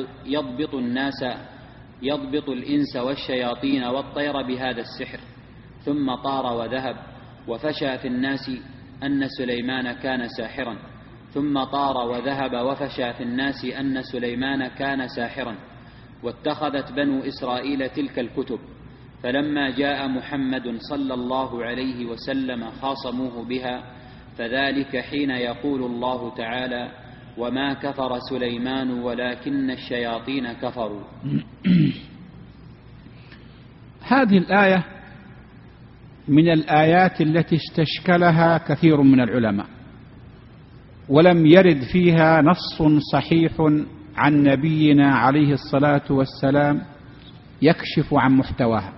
يضبط الإنس والشياطين والطير بهذا السحر. ثم طار وذهب، وفشى في الناس أن سليمان كان ساحرا. ثم طار وذهب وفشى في الناس أن سليمان كان ساحرا. واتخذت بنو إسرائيل تلك الكتب، فلما جاء محمد صلى الله عليه وسلم خاصموه بها، فذلك حين يقول الله تعالى: وما كفر سليمان ولكن الشياطين كفروا. هذه الآية من الآيات التي استشكلها كثير من العلماء، ولم يرد فيها نص صحيح عن نبينا عليه الصلاة والسلام يكشف عن محتواها.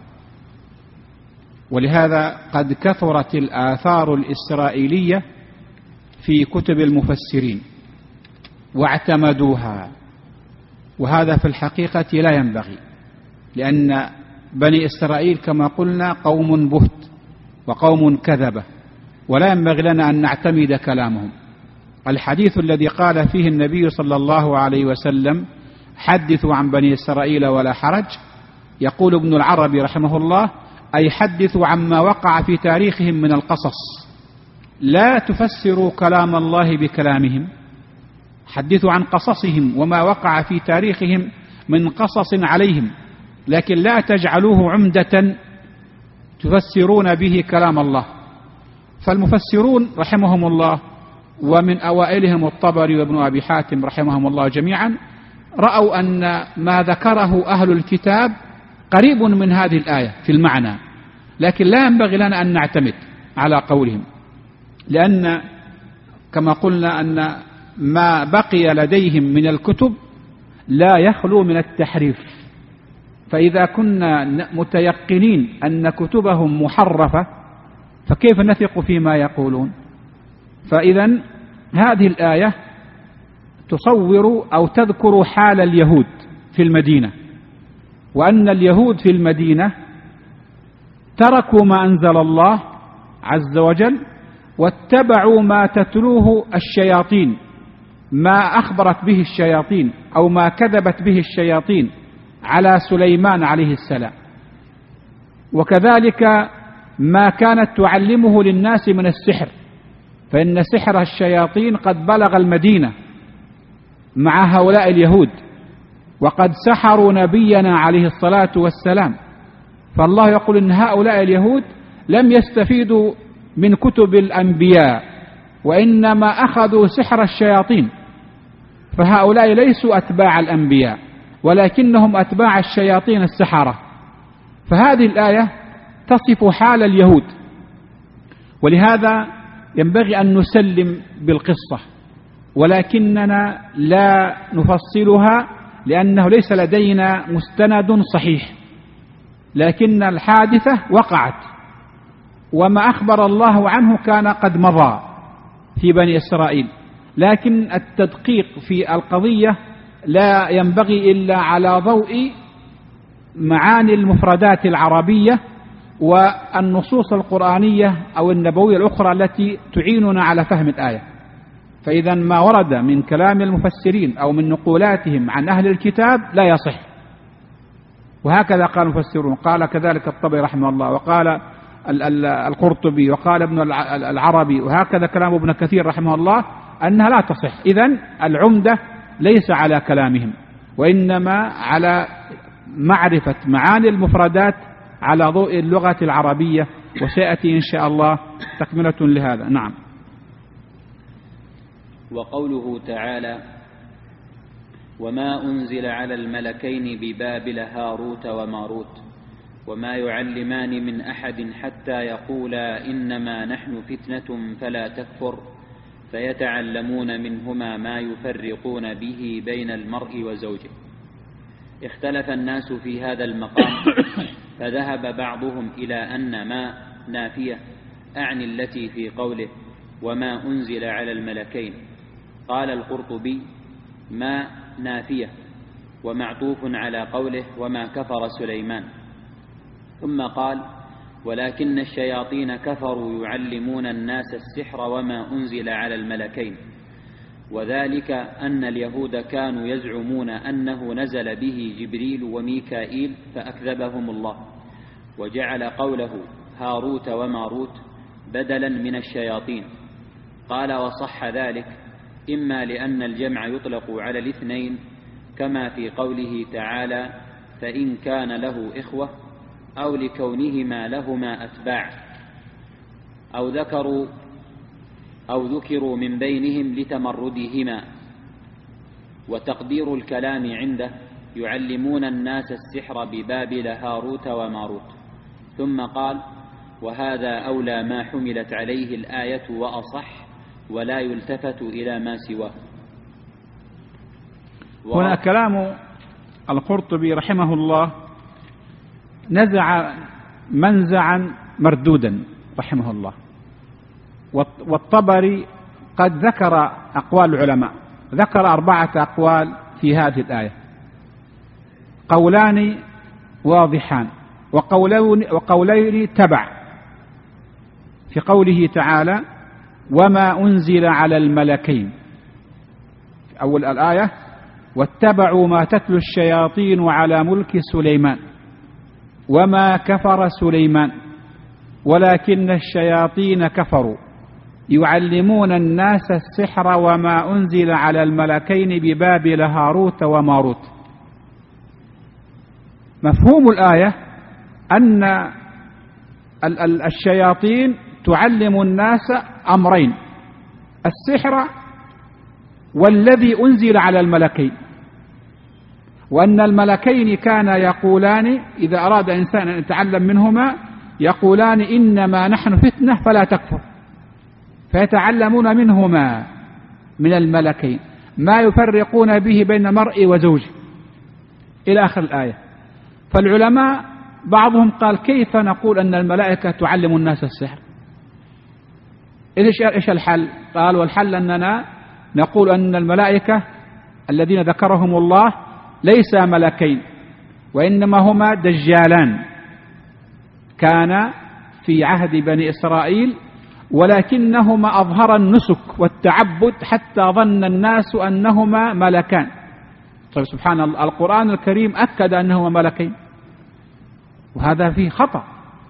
ولهذا قد كثرت الآثار الإسرائيلية في كتب المفسرين واعتمدوها، وهذا في الحقيقة لا ينبغي، لأن بني إسرائيل كما قلنا قوم بهت وقوم كذبة، ولا ينبغي لنا أن نعتمد كلامهم. الحديث الذي قال فيه النبي صلى الله عليه وسلم حدثوا عن بني إسرائيل ولا حرج، يقول ابن العربي رحمه الله أي حدثوا عما وقع في تاريخهم من القصص، لا تفسروا كلام الله بكلامهم، حدثوا عن قصصهم وما وقع في تاريخهم من قصص عليهم، لكن لا تجعلوه عمدة تفسرون به كلام الله. فالمفسرون رحمهم الله ومن أوائلهم الطبري وابن أبي حاتم رحمهم الله جميعا رأوا أن ما ذكره أهل الكتاب قريب من هذه الآية في المعنى، لكن لا ينبغي لنا أن نعتمد على قولهم، لأن كما قلنا أن ما بقي لديهم من الكتب لا يخلو من التحريف، فإذا كنا متيقنين أن كتبهم محرفة فكيف نثق فيما يقولون؟ فإذا هذه الآية تصور أو تذكر حال اليهود في المدينة، وأن اليهود في المدينة تركوا ما أنزل الله عز وجل واتبعوا ما تتلوه الشياطين، ما أخبرت به الشياطين أو ما كذبت به الشياطين على سليمان عليه السلام، وكذلك ما كانت تعلمه للناس من السحر، فإن سحر الشياطين قد بلغ المدينة مع هؤلاء اليهود، وقد سحروا نبينا عليه الصلاة والسلام. فالله يقول إن هؤلاء اليهود لم يستفيدوا من كتب الأنبياء، وإنما أخذوا سحر الشياطين، فهؤلاء ليسوا أتباع الأنبياء ولكنهم أتباع الشياطين السحرة. فهذه الآية تصف حال اليهود، ولهذا ينبغي أن نسلم بالقصة، ولكننا لا نفصلها لأنه ليس لدينا مستند صحيح، لكن الحادثة وقعت، وما أخبر الله عنه كان قد مضى في بني إسرائيل، لكن التدقيق في القضية لا ينبغي إلا على ضوء معاني المفردات العربية والنصوص القرآنية أو النبوية الأخرى التي تعيننا على فهم الآية. فإذا ما ورد من كلام المفسرين أو من نقولاتهم عن أهل الكتاب لا يصح، وهكذا قال المفسرون، قال كذلك الطبري رحمه الله، وقال القرطبي، وقال ابن العربي، وهكذا كلام ابن كثير رحمه الله أنها لا تصح. إذن العمدة ليس على كلامهم، وإنما على معرفة معاني المفردات على ضوء اللغة العربية، وسيأتي إن شاء الله تكملة لهذا. نعم. وقوله تعالى: وما أنزل على الملكين ببابل هاروت وماروت وما يعلمان من أحد حتى يقولا إنما نحن فتنة فلا تكفر فيتعلمون منهما ما يفرقون به بين المرء وزوجه. اختلف الناس في هذا المقام، فذهب بعضهم إلى أن ما نافية أعني التي في قوله وما أنزل على الملكين. قال القرطبي: ما نافية ومعطوف على قوله وما كفر سليمان. ثم قال: ولكن الشياطين كفروا يعلمون الناس السحر وما أنزل على الملكين، وذلك أن اليهود كانوا يزعمون أنه نزل به جبريل وميكائيل فأكذبهم الله، وجعل قوله هاروت وماروت بدلا من الشياطين. قال: وصح ذلك إما لأن الجمع يطلق على الاثنين كما في قوله تعالى فإن كان له إخوة، أو لكونهما لهما أتباع، أو ذكروا من بينهم لتمردهما. وتقدير الكلام عنده يعلمون الناس السحر ببابل هاروت وماروت. ثم قال: وهذا أولى ما حملت عليه الآية وأصح، ولا يلتفت إلى ما سواه. هنا كلام القرطبي رحمه الله نزع منزعا مردودا رحمه الله. والطبري قد ذكر أقوال العلماء، ذكر 4 أقوال في هذه الآية، قولان واضحان وقولين تبع في قوله تعالى وما أنزل على الملكين في أول الآية واتبعوا ما تتلو الشياطين على ملك سليمان وما كفر سليمان ولكن الشياطين كفروا يعلمون الناس السحر وما أنزل على الملكين ببابل هاروت وماروت. مفهوم الآية أن الشياطين تعلم الناس أمرين: السحر والذي أنزل على الملكين، وأن الملكين كانا يقولان إذا أراد إنسان أن يتعلم منهما يقولان إنما نحن فتنة فلا تكفر، فيتعلمون منهما من الملكين ما يفرقون به بين المرء وزوجه إلى آخر الآية. فالعلماء بعضهم قال كيف نقول أن الملائكة تعلم الناس السحر؟ إيش الحل؟ قال والحل أننا نقول أن الملائكة الذين ذكرهم الله ليس ملكين وإنما هما دجالان كان في عهد بني إسرائيل، ولكنهما أظهر النسك والتعبد حتى ظن الناس أنهما ملكان. طيب سبحان الله، القرآن الكريم أكد أنهما ملكين وهذا فيه خطأ.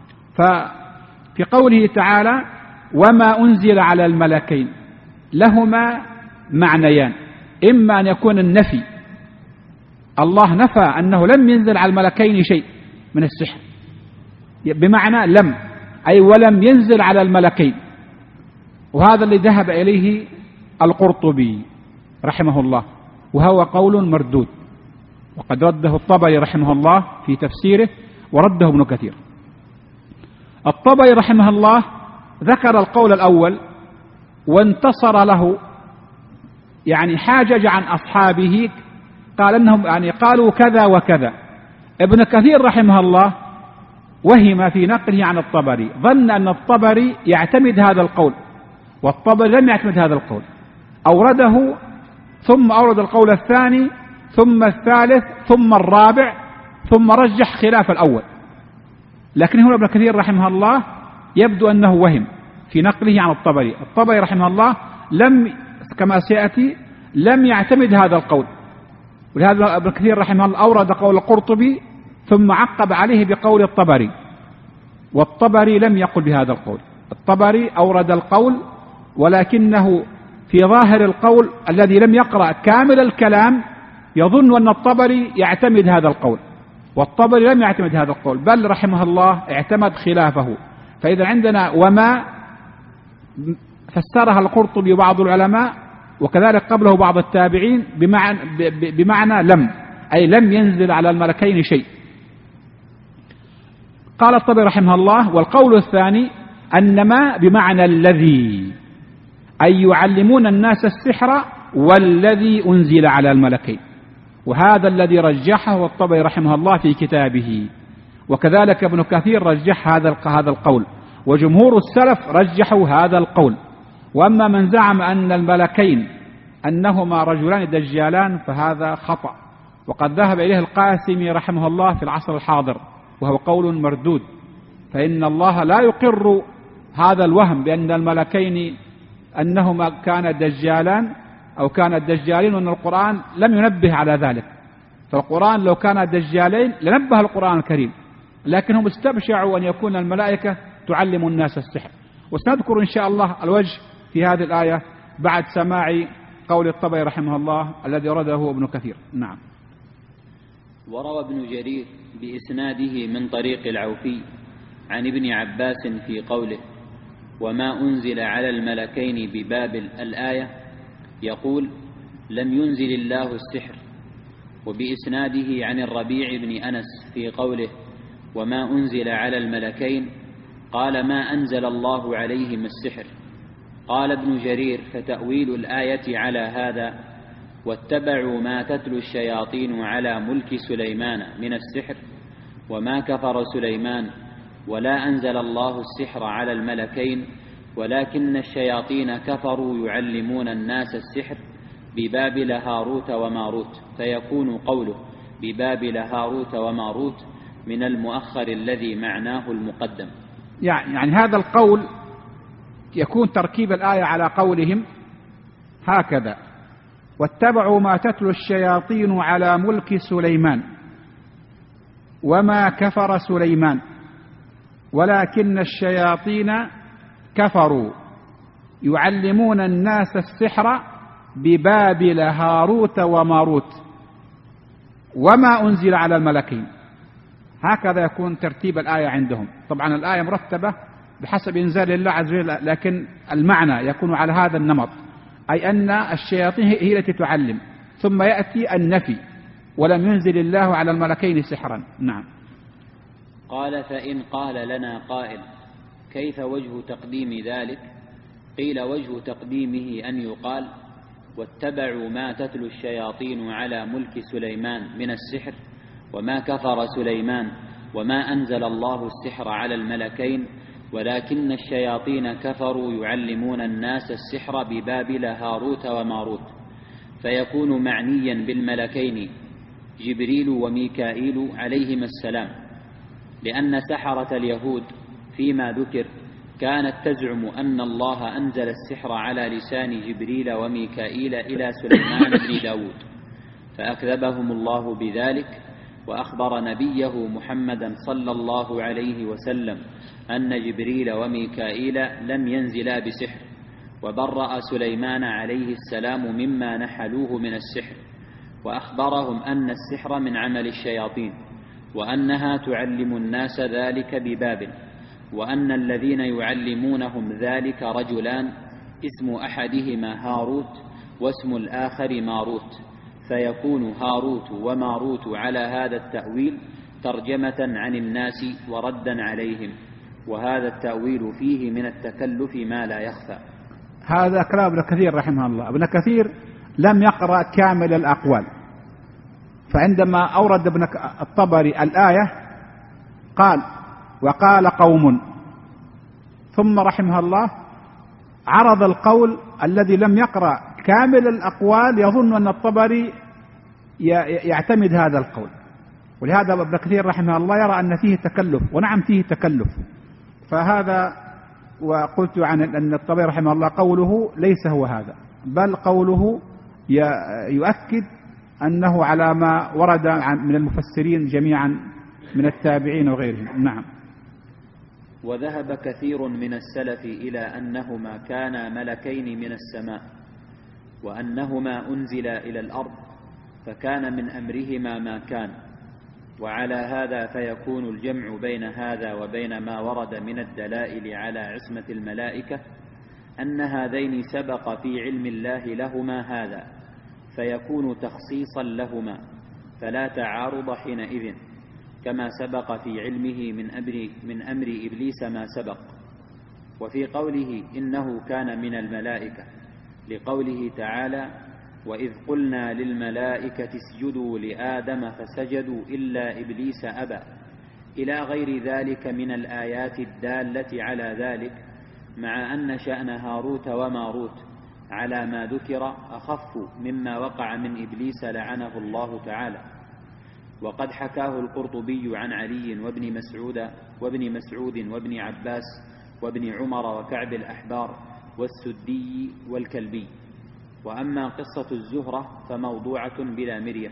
ففي قوله تعالى وما أنزل على الملكين لهما معنيان: إما أن يكون النفي، الله نفى أنه لم ينزل على الملكين شيء من السحر بمعنى لم، أي ولم ينزل على الملكين، وهذا اللي ذهب إليه القرطبي رحمه الله، وهو قول مردود، وقد رده الطبري رحمه الله في تفسيره ورده ابن كثير. الطبري رحمه الله ذكر القول الأول وانتصر له، يعني حاجج عن أصحابه، قال أنهم يعني قالوا كذا وكذا. ابن كثير رحمه الله وهم في نقله عن الطبري، ظن أن الطبري يعتمد هذا القول، والطبري لم يعتمد هذا القول، أورده ثم أورد القول الثاني ثم الثالث ثم الرابع ثم رجح خلاف الأول. لكن هنا ابن كثير رحمه الله يبدو أنه وهم في نقله عن الطبري. الطبري رحمه الله لم كما سيأتي لم يعتمد هذا القول، ولهذا ابن كثير رحمه الله أورد قول القرطبي ثم عقب عليه بقول الطبري، والطبري لم يقل بهذا القول. الطبري أورد القول ولكنه في ظاهر القول الذي لم يقرأ كامل الكلام يظن أن الطبري يعتمد هذا القول، والطبري لم يعتمد هذا القول، بل رحمه الله اعتمد خلافه. فإذا عندنا وما فسرها القرطبي وبعض العلماء وكذلك قبله بعض التابعين بمعنى لم، أي لم ينزل على الملكين شيء. قال الطبري رحمه الله والقول الثاني أن ما بمعنى الذي، أي يعلمون الناس السحر والذي أنزل على الملكين، وهذا الذي رجحه الطبري رحمه الله في كتابه، وكذلك ابن كثير رجح هذا القول، وجمهور السلف رجحوا هذا القول. وأما من زعم أن الملكين أنهما رجلان دجالان فهذا خطأ، وقد ذهب إليه القاسمي رحمه الله في العصر الحاضر، وهو قول مردود، فإن الله لا يقر هذا الوهم بأن الملكين أنهما كانا دجالان أو كان الدجالين، وأن القرآن لم ينبه على ذلك. فالقرآن لو كان دجالين لنبه القرآن الكريم، لكنهم استبشعوا أن يكون الملائكة تعلم الناس السحر. وسنذكر إن شاء الله الوجه في هذه الآية بعد سماع قول الطبري رحمه الله الذي رده ابن كثير. نعم. وروى ابن جرير بإسناده من طريق العوفي عن ابن عباس في قوله وما أنزل على الملكين ببابل الآية يقول لم ينزل الله السحر، وبإسناده عن الربيع بن أنس في قوله وما أنزل على الملكين قال ما أنزل الله عليهم السحر. قال ابن جرير فتأويل الآية على هذا واتبعوا ما تتلو الشياطين على ملك سليمان من السحر وما كفر سليمان ولا أنزل الله السحر على الملكين ولكن الشياطين كفروا يعلمون الناس السحر ببابل هاروت وماروت، فيكون قوله ببابل هاروت وماروت من المؤخر الذي معناه المقدم. يعني هذا القول يكون تركيب الآية على قولهم هكذا: واتبعوا ما تتلو الشياطين على ملك سليمان وما كفر سليمان ولكن الشياطين كفروا يعلمون الناس السحر ببابل هاروت وماروت وما أنزل على الملكين. هكذا يكون ترتيب الآية عندهم. طبعا الآية مرتبة بحسب إنزال الله عز وجل، لكن المعنى يكون على هذا النمط، أي أن الشياطين هي التي تعلم، ثم يأتي النفي: ولم ينزل الله على الملكين سحرا. نعم. قال: فإن قال لنا قائل كيف وجه تقديم ذلك؟ قيل: وجه تقديمه أن يقال: واتبعوا ما تتلو الشياطين على ملك سليمان من السحر وما كفر سليمان وما أنزل الله السحر على الملكين ولكن الشياطين كفروا يعلمون الناس السحر ببابل هاروت وماروت، فيكون معنيا بالملكين جبريل وميكائيل عليهما السلام، لأن سحرة اليهود فيما ذكر كانت تزعم أن الله أنزل السحر على لسان جبريل وميكائيل إلى سليمان بن داود، فأكذبهم الله بذلك، وأخبر نبيه محمدا صلى الله عليه وسلم أن جبريل وميكائيل لم ينزلا بسحر، وبرأ سليمان عليه السلام مما نحلوه من السحر، وأخبرهم أن السحر من عمل الشياطين، وأنها تعلم الناس ذلك ببابل، وأن الذين يعلمونهم ذلك رجلان اسم أحدهما هاروت واسم الآخر ماروت، فيكون هاروت وماروت على هذا التأويل ترجمة عن الناس وردا عليهم، وهذا التأويل فيه من التكلف ما لا يخفى. هذا كلام ابن كثير رحمه الله. ابن كثير لم يقرأ كامل الأقوال، فعندما أورد ابن الطبري الآية قال: وقال قوم، ثم رحمه الله عرض القول الذي لم يقرأ كامل الأقوال، يظن أن الطبري يعتمد هذا القول، ولهذا ابن كثير رحمه الله يرى أن فيه تكلف، ونعم فيه تكلف. فهذا وقلت عن أن الطبري رحمه الله قوله ليس هو هذا، بل قوله يؤكد أنه على ما ورد من المفسرين جميعا من التابعين وغيرهم. نعم. وذهب كثير من السلف إلى أنهما كانا ملكين من السماء، وأنهما أنزلا إلى الأرض، فكان من أمرهما ما كان، وعلى هذا فيكون الجمع بين هذا وبين ما ورد من الدلائل على عصمة الملائكة أن هذين سبق في علم الله لهما هذا، فيكون تخصيصا لهما، فلا تعارض حينئذ، كما سبق في علمه من أمر إبليس ما سبق. وفي قوله إنه كان من الملائكة لقوله تعالى: وإذ قلنا للملائكة اسجدوا لآدم فسجدوا إلا إبليس أبى، إلى غير ذلك من الآيات الدالة على ذلك، مع أن شأن هاروت وماروت على ما ذكر أخف مما وقع من إبليس لعنه الله تعالى. وقد حكاه القرطبي عن علي وابن مسعود وابن عباس وابن عمر وكعب الأحبار والسدي والكلبي. وأما قصة الزهرة فموضوعة بلا مرية.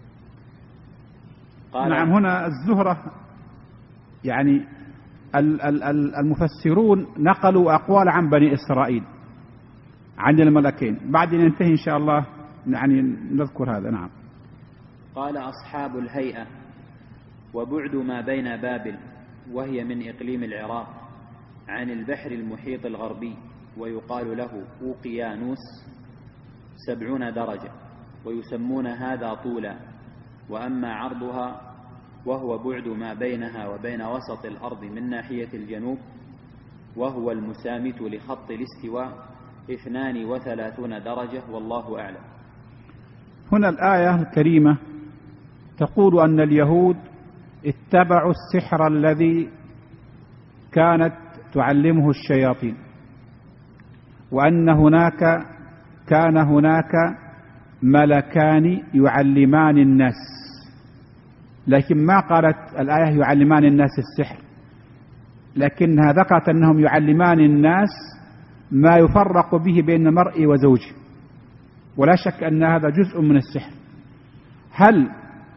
نعم. هنا الزهرة يعني المفسرون نقلوا أقوال عن بني إسرائيل عن الملكين، بعد أن ينتهي إن شاء الله يعني نذكر هذا. نعم. قال أصحاب الهيئة: وبعد ما بين بابل وهي من إقليم العراق عن البحر المحيط الغربي، ويقال له أوقيانوس، 70 درجة، ويسمون هذا طولا. وأما عرضها وهو بعد ما بينها وبين وسط الأرض من ناحية الجنوب، وهو المسامت لخط الاستواء، 32 درجة، والله أعلم. هنا الآية الكريمة تقول أن اليهود اتبعوا السحر الذي كانت تعلمه الشياطين، وأن كان هناك ملكان يعلمان الناس، لكن ما قالت الآية يعلمان الناس السحر، لكنها ذكرت أنهم يعلمان الناس ما يفرق به بين المرء وزوجه، ولا شك أن هذا جزء من السحر. هل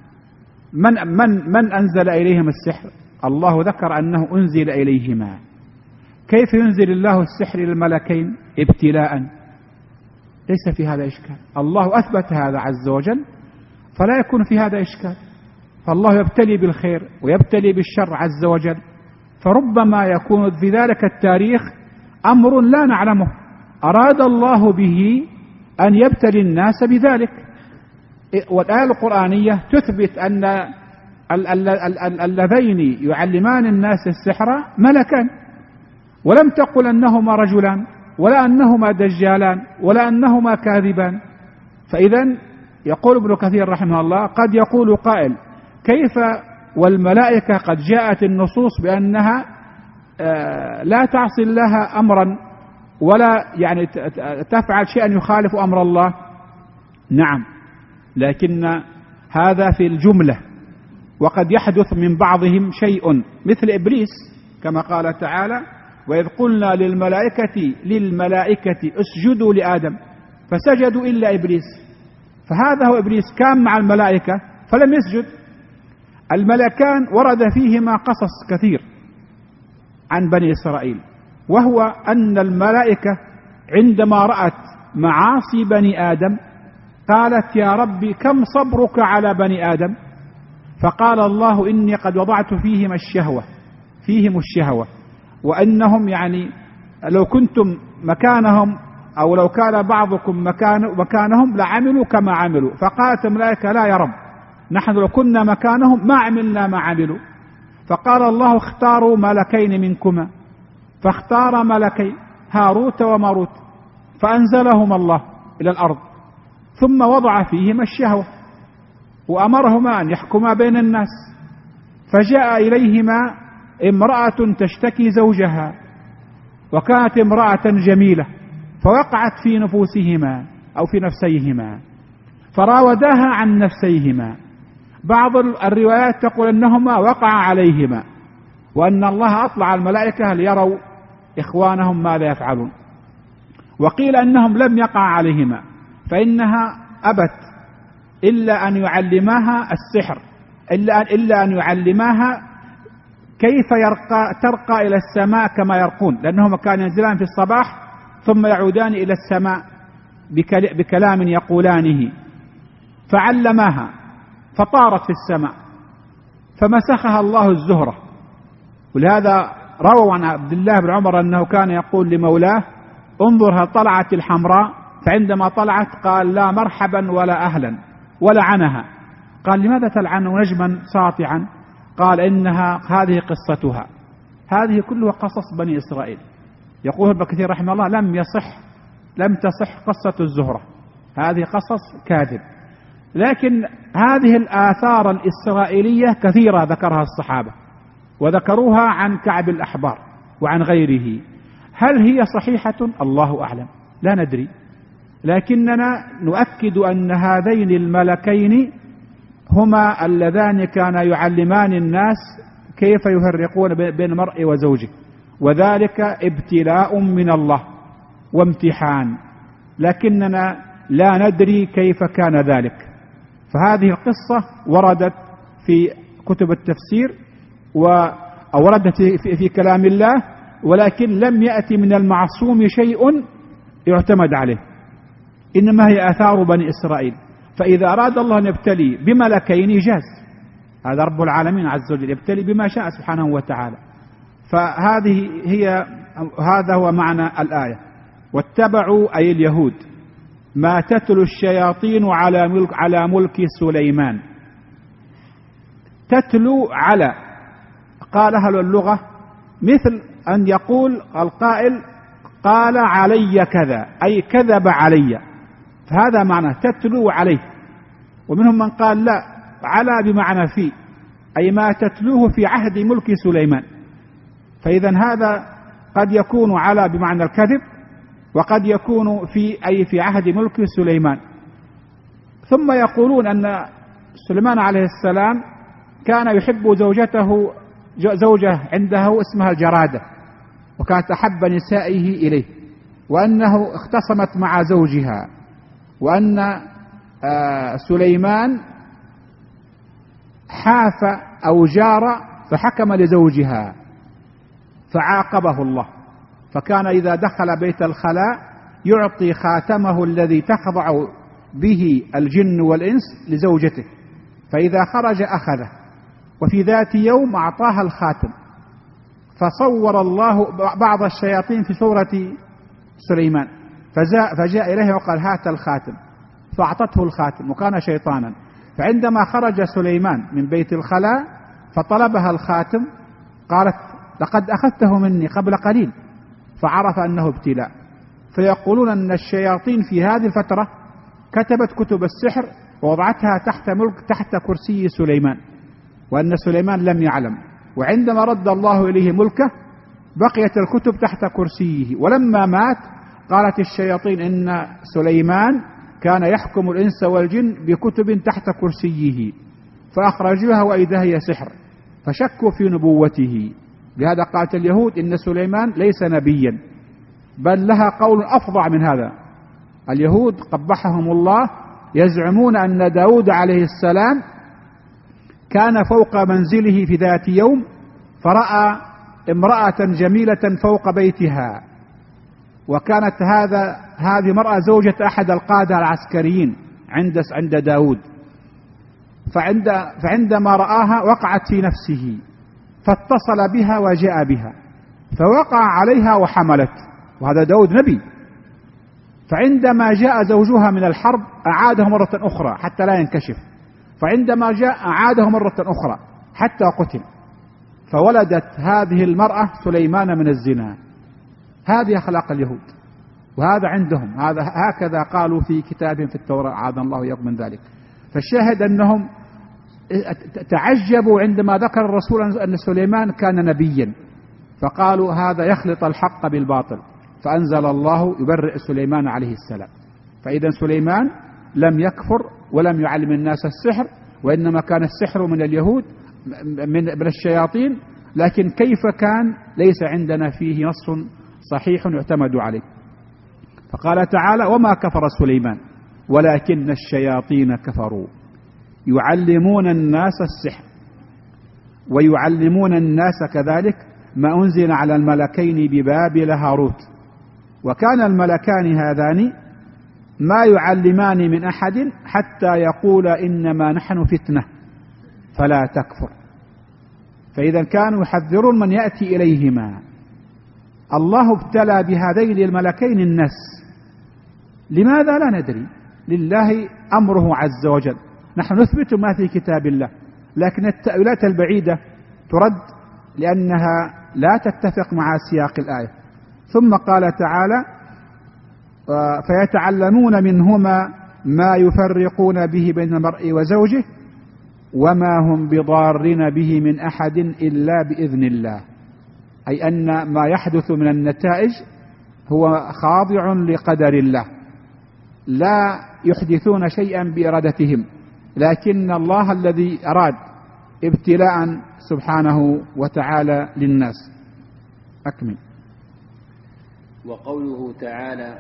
من أنزل إليهم السحر؟ الله ذكر أنه أنزل إليهما. كيف ينزل الله السحر للملكين؟ ابتلاء، ليس في هذا إشكال. الله أثبت هذا عز وجل، فلا يكون في هذا إشكال. فالله يبتلي بالخير ويبتلي بالشر عز وجل، فربما يكون في ذلك التاريخ أمر لا نعلمه أراد الله به أن يبتلي الناس بذلك. والآية القرآنية تثبت أن اللذين يعلمان الناس السحر ملكان، ولم تقل أنهما رجلان ولا أنهما دجالان ولا أنهما كاذبان. فإذا يقول ابن كثير رحمه الله: قد يقول قائل: كيف والملائكة قد جاءت النصوص بأنها لا تعصي الله أمرا ولا يعني تفعل شيئا يخالف أمر الله؟ نعم، لكن هذا في الجملة، وقد يحدث من بعضهم شيء مثل إبليس، كما قال تعالى: وإذ قلنا للملائكة اسجدوا لآدم فسجدوا إلا إبليس. فهذا هو إبليس، كان مع الملائكة فلم يسجد. الملكان ورد فيهما قصص كثير عن بني إسرائيل، وهو أن الملائكة عندما رأت معاصي بني آدم قالت: يا ربي كم صبرك على بني آدم؟ فقال الله: إني قد وضعت فيهم الشهوة، وأنهم يعني لو كنتم مكانهم أو لو كان بعضكم مكانهم لعملوا كما عملوا. فقالت الملائكة: لا يا رب، نحن لو كنا مكانهم ما عملنا ما عملوا. فقال الله: اختاروا ملكين منكما، فاختار ملكين هاروت وماروت، فأنزلهما الله إلى الأرض، ثم وضع فيهما الشهوة وأمرهما أن يحكما بين الناس. فجاء إليهما امرأة تشتكي زوجها، وكانت امرأة جميلة، فوقعت في نفوسهما أو في نفسيهما، فراوداها عن نفسيهما. بعض الروايات تقول أنهما وقع عليهما، وأن الله أطلع الملائكة ليروا إخوانهم ماذا يفعلون. وقيل أنهم لم يقع عليهما، فإنها أبت إلا أن يعلماها السحر، إلا أن يعلماها كيف ترقى إلى السماء كما يرقون، لأنهما كانوا ينزلان في الصباح ثم يعودان إلى السماء بكلام يقولانه. فعلماها فطارت في السماء، فمسخها الله الزهرة. ولهذا رووا عن عبد الله بن عمر أنه كان يقول لمولاه: انظر هل طلعت الحمراء؟ فعندما طلعت قال: لا مرحبا ولا أهلا، ولعنها. قال: لماذا تلعن نجما ساطعا؟ قال: هذه قصتها. هذه كلها قصص بني إسرائيل. يقول ابن كثير رحمه الله: لم تصح قصة الزهرة، هذه قصص كاذب. لكن هذه الآثار الإسرائيلية كثيرة ذكرها الصحابة، وذكروها عن كعب الأحبار وعن غيره. هل هي صحيحة؟ الله أعلم، لا ندري. لكننا نؤكد أن هذين الملكين هما اللذان كانا يعلمان الناس كيف يفرقون بين المرء وزوجه، وذلك ابتلاء من الله وامتحان، لكننا لا ندري كيف كان ذلك. فهذه القصة وردت في كتب التفسير ووردت في كلام الله، ولكن لم يأتي من المعصوم شيء يعتمد عليه، إنما هي آثار بني إسرائيل. فإذا أراد الله أن يبتلي بملكين جاز، هذا رب العالمين عز وجل يبتلي بما شاء سبحانه وتعالى. هذا هو معنى الآية: واتبعوا أي اليهود ما تتلو الشياطين على ملك سليمان. تتلو على، قال أهل اللغة مثل أن يقول القائل: قال علي كذا، أي كذب علي، فهذا معنى تتلو عليه. ومنهم من قال لا، على بمعنى في، أي ما تتلوه في عهد ملك سليمان. فإذا هذا قد يكون على بمعنى الكذب، وقد يكون في عهد ملك سليمان. ثم يقولون أن سليمان عليه السلام كان يحب زوجة عنده اسمها الجرادة، وكانت أحب نسائه إليه، وأنه اختصمت مع زوجها، وأن سليمان حاف أو جار فحكم لزوجها فعاقبه الله، فكان إذا دخل بيت الخلاء يعطي خاتمه الذي تخضع به الجن والإنس لزوجته، فإذا خرج أخذه. وفي ذات يوم أعطاها الخاتم، فصور الله بعض الشياطين في صورة سليمان، فجاء إليه وقال هات الخاتم، فأعطته الخاتم، وكان شيطانا. فعندما خرج سليمان من بيت الخلاء فطلبها الخاتم، قالت لقد أخذته مني قبل قليل، فعرف أنه ابتلاء. فيقولون أن الشياطين في هذه الفترة كتبت كتب السحر ووضعتها تحت كرسي سليمان، وأن سليمان لم يعلم، وعندما رد الله إليه ملكه بقيت الكتب تحت كرسيه. ولما مات قالت الشياطين إن سليمان كان يحكم الإنس والجن بكتب تحت كرسيه، فأخرجوها وإذا هي سحر، فشكوا في نبوته. لهذا قالت اليهود إن سليمان ليس نبيا، بل لها قول أفظع من هذا. اليهود قبحهم الله يزعمون أن داود عليه السلام كان فوق منزله في ذات يوم فرأى امرأة جميلة فوق بيتها، وكانت هذه مرأة زوجة أحد القادة العسكريين عند داود، فعندما رآها وقعت في نفسه فاتصل بها وجاء بها، فوقع عليها وحملت، وهذا داود نبي. فعندما جاء زوجها من الحرب أعاده مرة أخرى حتى لا ينكشف، فعندما جاء أعاده مرة أخرى حتى قتل، فولدت هذه المرأة سليمان من الزنا. هذه أخلاق اليهود، وهذا عندهم، هكذا قالوا في كتابهم في التوراة، أعاذنا الله وإياكم من ذلك. فالشاهد أنهم تعجبوا عندما ذكر الرسول أن سليمان كان نبيا، فقالوا هذا يخلط الحق بالباطل، فأنزل الله يبرئ سليمان عليه السلام. فإذا سليمان لم يكفر ولم يعلم الناس السحر، وإنما كان السحر من اليهود من الشياطين، لكن كيف كان ليس عندنا فيه نص صحيح يعتمد عليه. فقال تعالى وما كفر سليمان ولكن الشياطين كفروا يعلمون الناس السحر ويعلمون الناس كذلك ما أنزل على الملكين ببابل هاروت. وكان الملكان هذان ما يعلمان من أحد حتى يقولا إنما نحن فتنة فلا تكفر. فإذا كانوا يحذرون من يأتي إليهما. الله ابتلى بهذين الملكين الناس، لماذا لا ندري، لله أمره عز وجل. نحن نثبت ما في كتاب الله، لكن التأويلات البعيدة ترد لأنها لا تتفق مع سياق الآية. ثم قال تعالى فيتعلمون منهما ما يفرقون به بين المرء وزوجه وما هم بضارين به من أحد إلا بإذن الله، أي أن ما يحدث من النتائج هو خاضع لقدر الله، لا يحدثون شيئا بإرادتهم، لكن الله الذي أراد ابتلاء سبحانه وتعالى للناس. أكمل. وقوله تعالى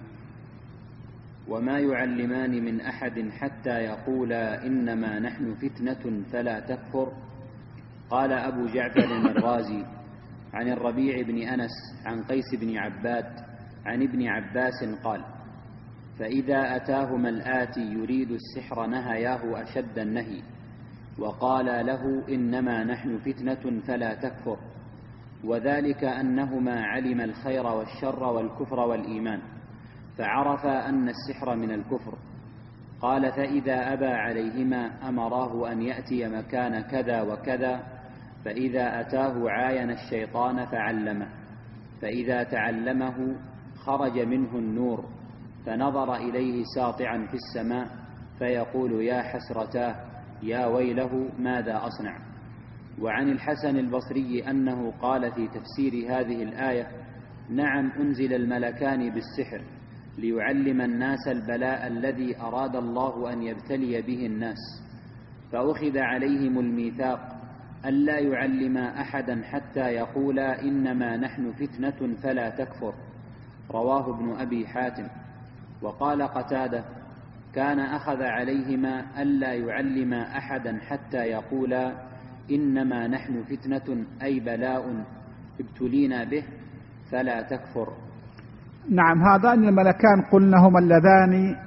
وما يعلمان من أحد حتى يقولا إنما نحن فتنة فلا تكفر. قال أبو جعفر الرازي عن الربيع بن أنس عن قيس بن عباد عن ابن عباس قال فإذا أتاهما الآتي يريد السحر نهياه أشد النهي وقال له إنما نحن فتنة فلا تكفر، وذلك أنهما علم الخير والشر والكفر والإيمان فعرف أن السحر من الكفر. قال فإذا أبى عليهما أمراه أن يأتي مكان كذا وكذا، فإذا أتاه عاين الشيطان فعلمه، فإذا تعلمه خرج منه النور فنظر إليه ساطعا في السماء فيقول يا حسرتاه يا ويله ماذا أصنع. وعن الحسن البصري أنه قال في تفسير هذه الآية: نعم، أنزل الملكان بالسحر ليعلم الناس البلاء الذي أراد الله أن يبتلي به الناس، فأخذ عليهم الميثاق ألا يعلم أحدا حتى يقولا إنما نحن فتنة فلا تكفر. رواه ابن أبي حاتم. وقال قتادة: كان أخذ عليهما ألا يعلم أحدا حتى يقولا إنما نحن فتنة، أي بلاء ابتلينا به فلا تكفر. نعم، هذان الملكان قلنا هما اللذان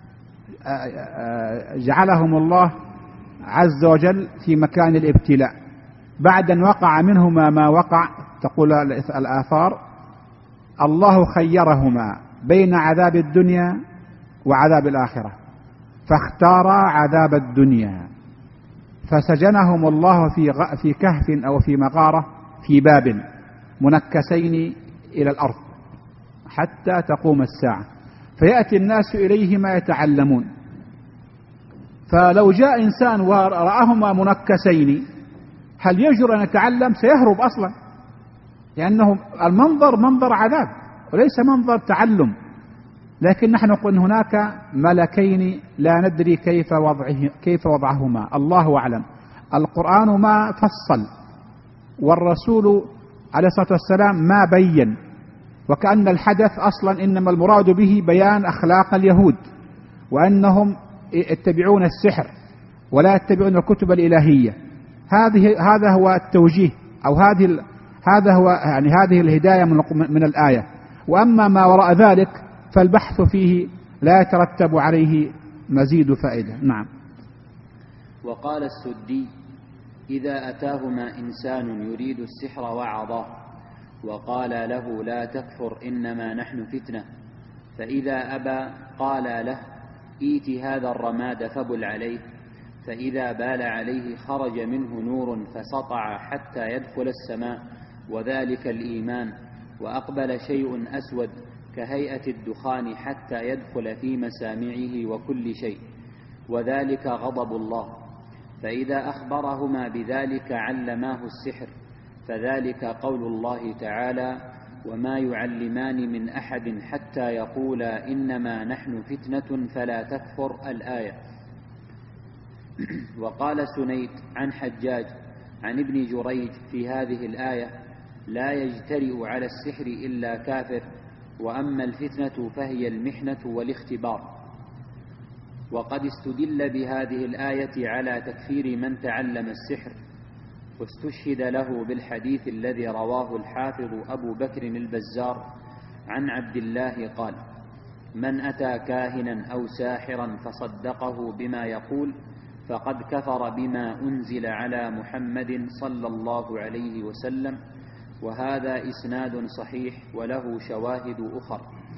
جعلهم الله عز وجل في مكان الابتلاء بعد أن وقع منهما ما وقع. تقول الآثار: الله خيرهما بين عذاب الدنيا وعذاب الآخرة فاختارا عذاب الدنيا، فسجنهم الله في كهف أو في مغارة في باب منكسين إلى الأرض حتى تقوم الساعة، فيأتي الناس إليهما يتعلمون. فلو جاء إنسان ورآهما منكسين هل يجرؤ أن يتعلم؟ سيهرب أصلا، لأنه المنظر منظر عذاب وليس منظر تعلم. لكن نحن نقول هناك ملكين لا ندري كيف وضعهما، الله أعلم. القرآن ما فصل، والرسول عليه الصلاة والسلام ما بين، وكأن الحدث أصلا إنما المراد به بيان أخلاق اليهود وأنهم يتبعون السحر ولا يتبعون الكتب الإلهية. هذا هو التوجيه، أو هذا هو يعني هذه الهداية من الآية. وأما ما وراء ذلك فالبحث فيه لا يترتب عليه مزيد فائدة. نعم. وقال السدي: إذا أتاهما إنسان يريد السحر وعظاه وقال له لا تكفر إنما نحن فتنة، فإذا أبى قال له: إيت هذا الرماد فبل عليه، فإذا بال عليه خرج منه نور فسطع حتى يدخل السماء، وذلك الإيمان، وأقبل شيء أسود كهيئة الدخان حتى يدخل في مسامعه وكل شيء، وذلك غضب الله. فإذا أخبرهما بذلك علماه السحر، فذلك قول الله تعالى: وما يعلمان من أحد حتى يقولا إنما نحن فتنة فلا تكفر، الآية. وقال سنيد عن حجاج عن ابن جريج في هذه الآية: لا يجترئ على السحر إلا كافر، وأما الفتنة فهي المحنة والاختبار. وقد استدل بهذه الآية على تكفير من تعلم السحر، واستشهد له بالحديث الذي رواه الحافظ أبو بكر البزار عن عبد الله قال: من أتى كاهنا أو ساحرا فصدقه بما يقول فقد كفر بما أنزل على محمد صلى الله عليه وسلم. وهذا إسناد صحيح وله شواهد أخر.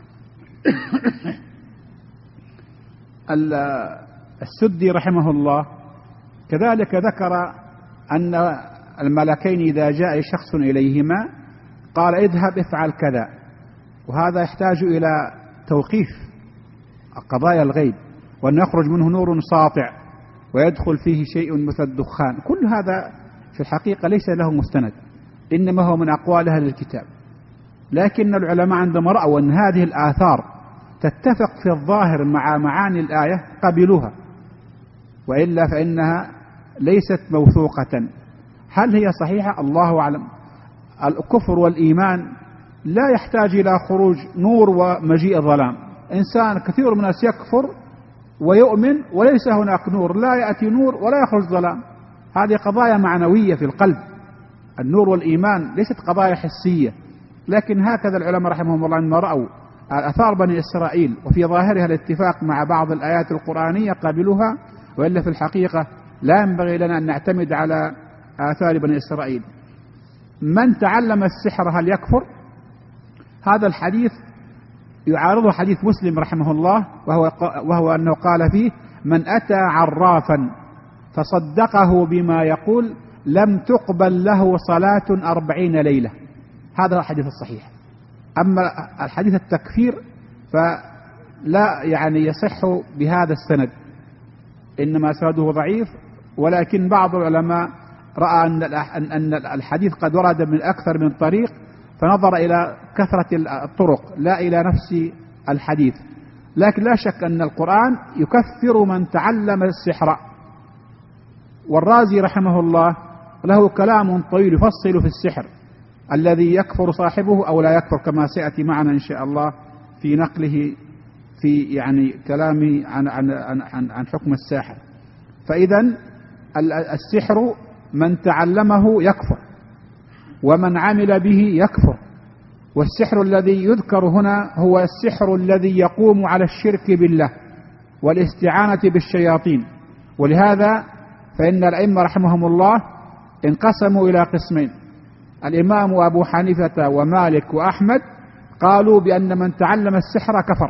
السدي رحمه الله كذلك ذكر أن الملكين إذا جاء شخص إليهما قال: اذهب افعل كذا، وهذا يحتاج إلى توقيف قضايا الغيب، وأن يخرج منه نور ساطع ويدخل فيه شيء مثل الدخان. كل هذا في الحقيقة ليس له مستند، إنما هو من أقوال أهل الكتاب. لكن العلماء عندما رأوا أن هذه الآثار تتفق في الظاهر مع معاني الآية قبلوها، وإلا فإنها ليست موثوقة. هل هي صحيحة؟ الله أعلم. الكفر والإيمان لا يحتاج إلى خروج نور ومجيء ظلام. إنسان كثير من الناس يكفر ويؤمن وليس هناك نور، لا يأتي نور ولا يخرج ظلام. هذه قضايا معنوية في القلب. النور والإيمان ليست قضايا حسية. لكن هكذا العلماء رحمهم الله عندما رأوا آثار بني إسرائيل وفي ظاهرها الاتفاق مع بعض الآيات القرآنية قبلوها، وإلا في الحقيقة لا ينبغي لنا أن نعتمد على آثار بني إسرائيل. من تعلم السحر هل يكفر؟ هذا الحديث يعارضه حديث مسلم رحمه الله، وهو أنه قال فيه: من أتى عرافا فصدقه بما يقول لم تقبل له صلاة 40 ليلة. هذا الحديث الصحيح. أما الحديث التكفير فلا يعني يصح بهذا السند، إنما سنده ضعيف. ولكن بعض العلماء رأى أن الحديث قد ورد من أكثر من طريق، فنظر إلى كثرة الطرق لا إلى نفس الحديث. لكن لا شك أن القرآن يكفر من تعلم السحر. والرازي رحمه الله له كلام طويل يفصل في السحر الذي يكفر صاحبه أو لا يكفر، كما سيأتي معنا إن شاء الله في نقله في يعني كلامه عن حكم الساحر. فإذا السحر من تعلمه يكفر، ومن عمل به يكفر. والسحر الذي يذكر هنا هو السحر الذي يقوم على الشرك بالله والاستعانة بالشياطين. ولهذا فإن الأئمة رحمهم الله انقسموا إلى قسمين. الإمام أبو حنيفة ومالك وأحمد قالوا بأن من تعلم السحر كفر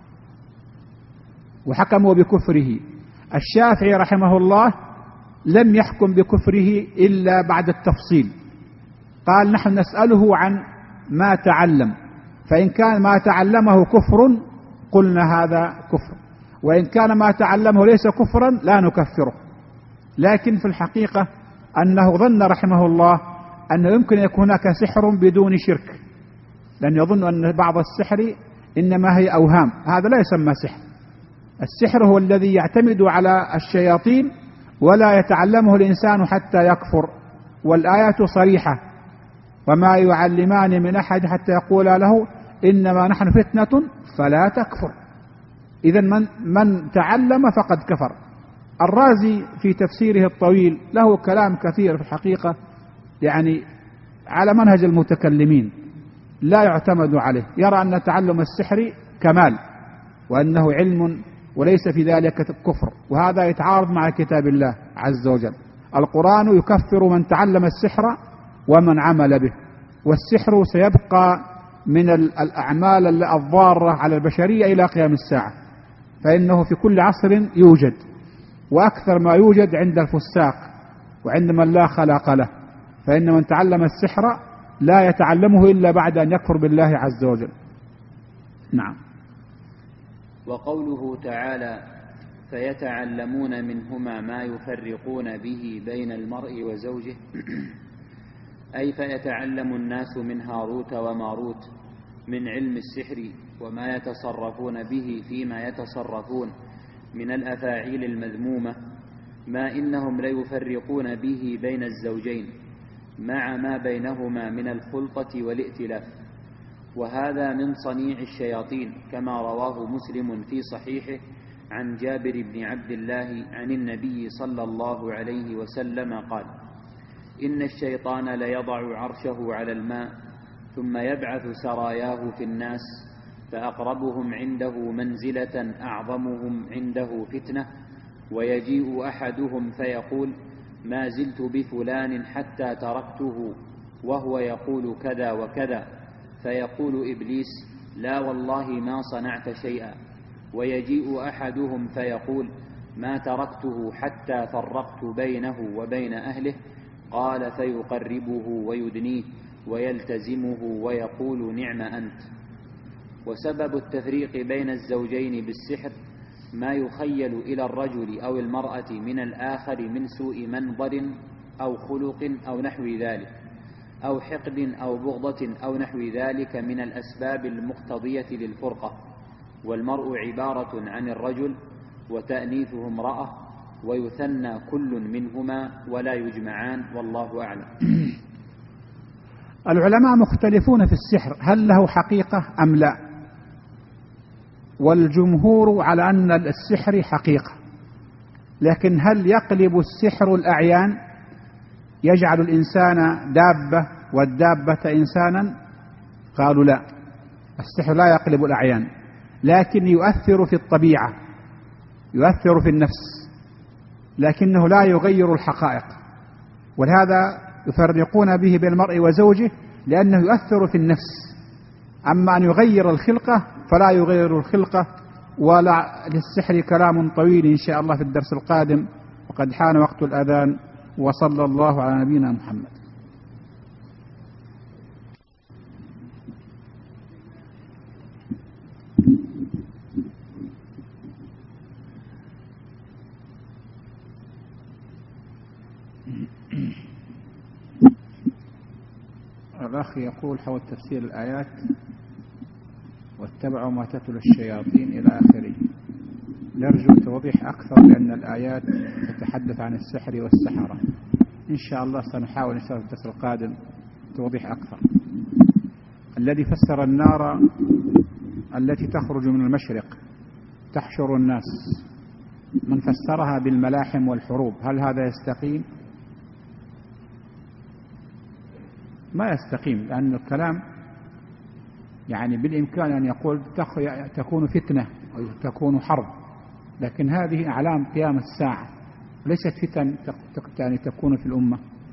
وحكموا بكفره. الشافعي رحمه الله لم يحكم بكفره إلا بعد التفصيل، قال نحن نسأله عن ما تعلم، فإن كان ما تعلمه كفر قلنا هذا كفر، وإن كان ما تعلمه ليس كفرا لا نكفره. لكن في الحقيقة أنه ظن رحمه الله أنه يمكن يكون هناك سحر بدون شرك، لأن يظن أن بعض السحر إنما هي أوهام، هذا لا يسمى سحر. السحر هو الذي يعتمد على الشياطين ولا يتعلمه الإنسان حتى يكفر. والآيات صريحة: وما يعلمان من أحد حتى يقولا له إنما نحن فتنة فلا تكفر. إذن من تعلم فقد كفر. الرازي في تفسيره الطويل له كلام كثير في الحقيقة، يعني على منهج المتكلمين لا يعتمد عليه، يرى أن تعلم السحر كمال وأنه علم وليس في ذلك كفر، وهذا يتعارض مع كتاب الله عز وجل. القرآن يكفر من تعلم السحر ومن عمل به، والسحر سيبقى من الأعمال الضارة على البشرية إلى قيام الساعة، فإنه في كل عصر يوجد، وأكثر ما يوجد عند الفساق وعند من لا خلاق له. فإن من تعلم السحر لا يتعلمه إلا بعد أن يكفر بالله عز وجل. نعم. وقوله تعالى: فيتعلمون منهما ما يفرقون به بين المرء وزوجه، أي فيتعلم الناس من هاروت وماروت من علم السحر وما يتصرفون به فيما يتصرفون من الأفاعيل المذمومة، ما إنهم ليفرقون به بين الزوجين مع ما بينهما من الخلطة والائتلاف. وهذا من صنيع الشياطين، كما رواه مسلم في صحيحه عن جابر بن عبد الله عن النبي صلى الله عليه وسلم قال: إن الشيطان ليضع عرشه على الماء ثم يبعث سراياه في الناس، فأقربهم عنده منزلة أعظمهم عنده فتنة، ويجيء أحدهم فيقول: ما زلت بفلان حتى تركته وهو يقول كذا وكذا، فيقول إبليس: لا والله ما صنعت شيئا. ويجيء أحدهم فيقول: ما تركته حتى فرقت بينه وبين أهله، قال: فيقربه ويدنيه ويلتزمه ويقول: نعم أنت. وسبب التفريق بين الزوجين بالسحر ما يخيل إلى الرجل أو المرأة من الآخر من سوء منظر أو خلق أو نحو ذلك، أو حقد أو بغضة أو نحو ذلك من الأسباب المقتضية للفرقة. والمرء عبارة عن الرجل وتأنيثه امرأة، ويثنى كل منهما ولا يجمعان، والله أعلم. العلماء مختلفون في السحر، هل له حقيقة أم لا؟ والجمهور على أن السحر حقيقة، لكن هل يقلب السحر الأعيان؟ يجعل الإنسان دابة والدابة إنسانا؟ قالوا لا، السحر لا يقلب الأعيان، لكن يؤثر في الطبيعة، يؤثر في النفس، لكنه لا يغير الحقائق. ولهذا يفرقون به بين المرء وزوجه، لأنه يؤثر في النفس. أما أن يغير الخلقة فلا يغير الخلقة. ولا للسحر كلام طويل إن شاء الله في الدرس القادم، وقد حان وقت الأذان، وصلى الله على نبينا محمد. الأخ يقول حول تفسير الآيات واتبعوا ما تتلو الشياطين إلى آخره، نرجو توضيح أكثر لأن الآيات تتحدث عن السحر والسحرة. إن شاء الله سنحاول إن شاء الله في الدرس القادم توضيح أكثر. الذي فسر النار التي تخرج من المشرق تحشر الناس، من فسرها بالملاحم والحروب، هل هذا يستقيم؟ ما يستقيم، لأن الكلام يعني بالإمكان أن يقول تكون فتنة أو تكون حرب، لكن هذه أعلام قيام الساعة ليست فتن يعني تكون في الأمة.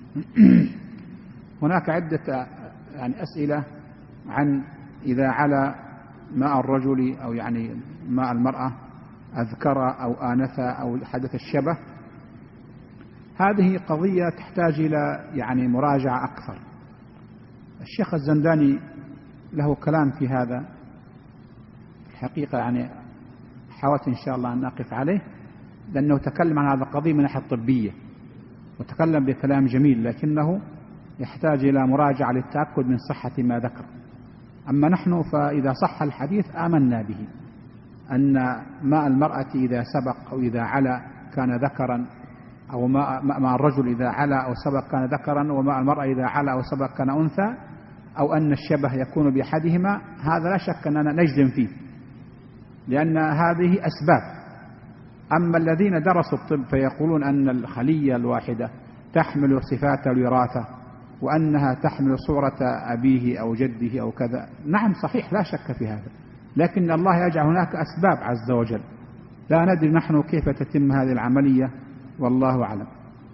هناك عدة يعني أسئلة عن إذا على ماء الرجل أو يعني ماء المرأة أذكر أو آنث أو حدث الشبه، هذه قضية تحتاج إلى يعني مراجعة أكثر. الشيخ الزنداني له كلام في هذا الحقيقة، يعني حاولت إن شاء الله أن أقف عليه، لأنه تكلم عن هذا القضية من ناحية الطبية وتكلم بكلام جميل، لكنه يحتاج إلى مراجعة للتأكد من صحة ما ذكر. أما نحن فإذا صح الحديث آمنا به، أن ماء المرأة إذا سبق أو إذا علا كان ذكرا، أو ماء الرجل إذا علا أو سبق كان ذكرا، وماء المرأة إذا علا أو سبق كان أنثى، أو أن الشبه يكون بأحدهما، هذا لا شك أننا نجزم فيه، لأن هذه أسباب. أما الذين درسوا الطب فيقولون أن الخلية الواحدة تحمل صفات الوراثة وأنها تحمل صورة أبيه أو جده أو كذا، نعم صحيح لا شك في هذا، لكن الله يجعل هناك أسباب عز وجل، لا ندري نحن كيف تتم هذه العملية، والله أعلم.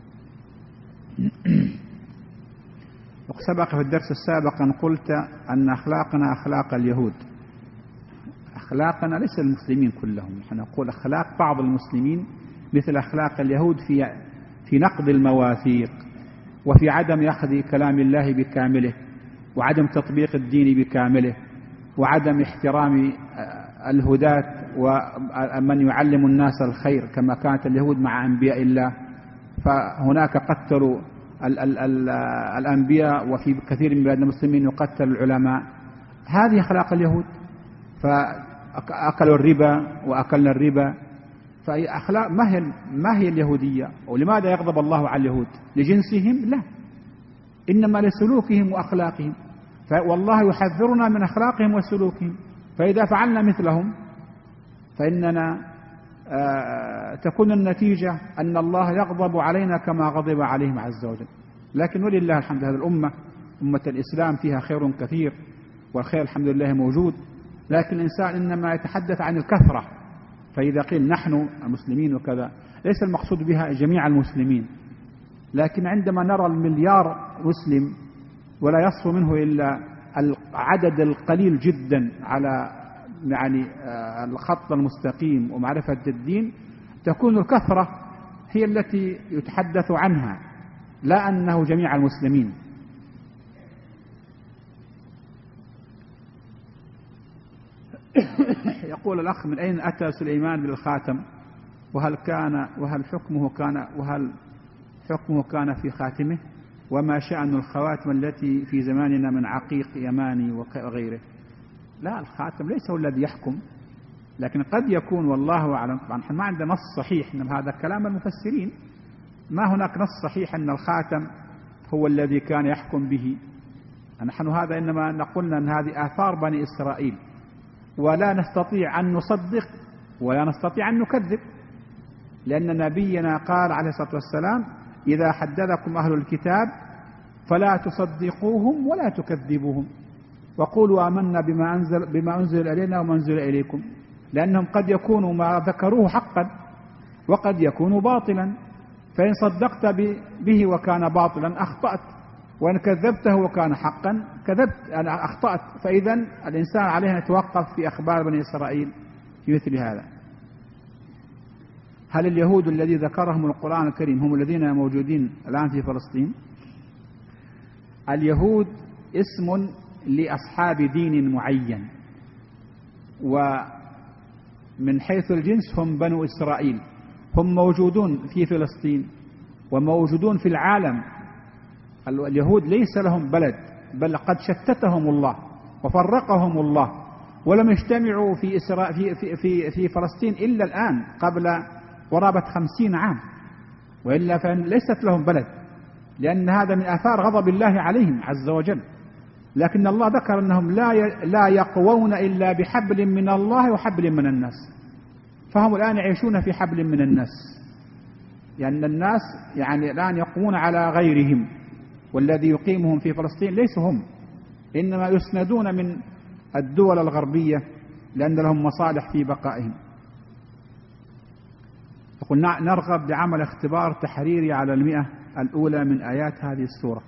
سبق في الدرس السابق أن قلت أن أخلاقنا أخلاق اليهود. أخلاقنا ليس المسلمين كلهم، نحن نقول أخلاق بعض المسلمين مثل أخلاق اليهود في نقد المواثيق، وفي عدم أخذ كلام الله بكامله، وعدم تطبيق الدين بكامله، وعدم احترام الهداة ومن يعلم الناس الخير كما كانت اليهود مع أنبياء الله، فهناك قتلوا الأنبياء، وفي كثير من بلاد المسلمين يقتل العلماء. هذه أخلاق اليهود، فأكلوا الربا وأكلنا الربا، فأي أخلاق ما هي اليهودية؟ ولماذا يغضب الله على اليهود؟ لجنسهم؟ لا، إنما لسلوكهم وأخلاقهم، والله يحذرنا من أخلاقهم وسلوكهم، فإذا فعلنا مثلهم فإننا تكون النتيجة أن الله يغضب علينا كما غضب عليهم عز وجل. لكن ولله الحمد، هذه الأمة أمة الإسلام فيها خير كثير، والخير الحمد لله موجود، لكن الإنسان إنما يتحدث عن الكثرة. فإذا قيل نحن المسلمين وكذا، ليس المقصود بها جميع المسلمين، لكن عندما نرى المليار مسلم ولا يصفو منه إلا العدد القليل جدا على يعني الخط المستقيم ومعرفة الدين، تكون الكثرة هي التي يتحدث عنها، لا أنه جميع المسلمين. يقول الأخ: من أين أتى سليمان بالخاتم؟ وهل حكمه كان في خاتمه؟ وما شأن الخواتم التي في زماننا من عقيق يماني وغيره؟ لا، الخاتم ليس هو الذي يحكم، لكن قد يكون، والله أعلم. طبعا ما عندنا نص صحيح، إن هذا كلام المفسرين، ما هناك نص صحيح أن الخاتم هو الذي كان يحكم به. نحن هذا إنما نقولنا أن هذه آثار بني إسرائيل، ولا نستطيع أن نصدق ولا نستطيع أن نكذب، لأن نبينا قال عليه الصلاة والسلام: إذا حدثكم أهل الكتاب فلا تصدقوهم ولا تكذبوهم، وقولوا آمنا بما أنزل إلينا وما أنزل إليكم، لأنهم قد يكونوا ما ذكروه حقا وقد يكونوا باطلا، فإن صدقت به وكان باطلا أخطأت، وإن كذبته وكان حقا كذبت، أنا أخطأت. فإذا الإنسان عليه أن يتوقف في أخبار بني إسرائيل في مثل هذا. هل اليهود الذي ذكرهم القرآن الكريم هم الذين موجودين الآن في فلسطين؟ اليهود اسم لأصحاب دين معين، ومن حيث الجنس هم بنو إسرائيل، هم موجودون في فلسطين وموجودون في العالم. اليهود ليس لهم بلد، بل قد شتتهم الله وفرقهم الله، ولم يجتمعوا في فلسطين إلا الآن قبل قرابة 50 عام، وإلا فليست لهم بلد، لأن هذا من آثار غضب الله عليهم عز وجل. لكن الله ذكر أنهم لا يقوون إلا بحبل من الله وحبل من الناس، فهم الآن يعيشون في حبل من الناس، لأن الناس يعني الآن يقومون على غيرهم، والذي يقيمهم في فلسطين ليسوا هم، إنما يسندون من الدول الغربية لأن لهم مصالح في بقائهم. قلنا نرغب بعمل اختبار تحريري على 100 الأولى من آيات هذه السورة.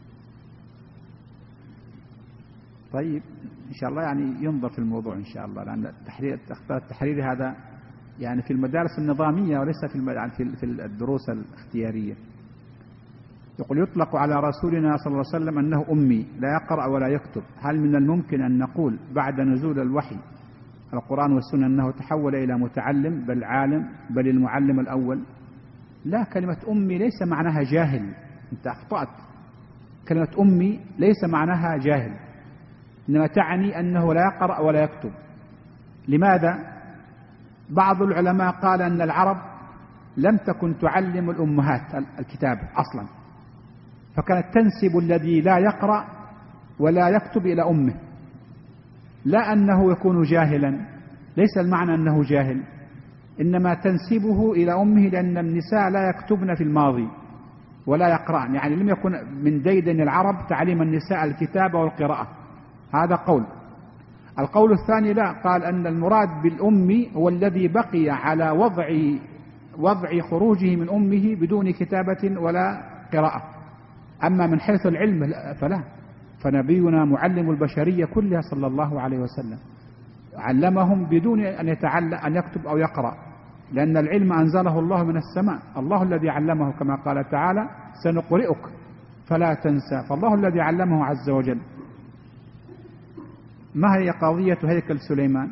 طيب إن شاء الله يعني ينظر في الموضوع إن شاء الله، لأن الاختبار التحريري هذا يعني في المدارس النظامية وليس في الدروس الاختيارية. يقول: يطلق على رسولنا صلى الله عليه وسلم أنه أمي لا يقرأ ولا يكتب، هل من الممكن أن نقول بعد نزول الوحي القرآن والسنة أنه تحول إلى متعلم بل عالم بل المعلم الأول؟ لا، كلمة أمي ليس معناها جاهل، أنت أخطأت. كلمة أمي ليس معناها جاهل، إنما تعني أنه لا يقرأ ولا يكتب. لماذا؟ بعض العلماء قال أن العرب لم تكن تعلم الأمهات الكتاب أصلا، فكانت تنسب الذي لا يقرأ ولا يكتب إلى أمه، لا أنه يكون جاهلا، ليس المعنى أنه جاهل، إنما تنسبه إلى أمه، لأن النساء لا يكتبن في الماضي ولا يقرأن، يعني لم يكن من ديدن العرب تعليم النساء الكتابة والقراءة. هذا قول. القول الثاني لا، قال أن المراد بالأم هو الذي بقي على وضع خروجه من أمه بدون كتابة ولا قراءة. أما من حيث العلم فلا، فنبينا معلم البشرية كلها صلى الله عليه وسلم، علمهم بدون أن يكتب أو يقرأ، لأن العلم أنزله الله من السماء، الله الذي علمه، كما قال تعالى: سنقرئك فلا تنسى، فالله الذي علمه عز وجل. ما هي قضية هيكل سليمان؟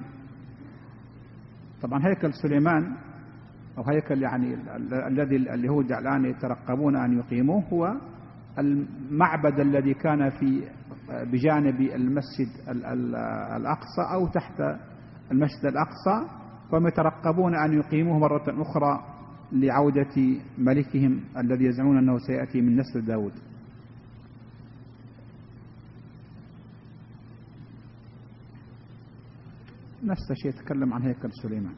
طبعا هيكل سليمان أو هيكل يعني الذي اليهود الآن يترقبون أن يقيموه هو المعبد الذي كان بجانب المسجد الأقصى أو تحت المسجد الأقصى، وهم يترقبون أن يقيموه مرة أخرى لعودة ملكهم الذي يزعمون أنه سيأتي من نسل داود. نفس الشيء يتكلم عن هيكل سليمان.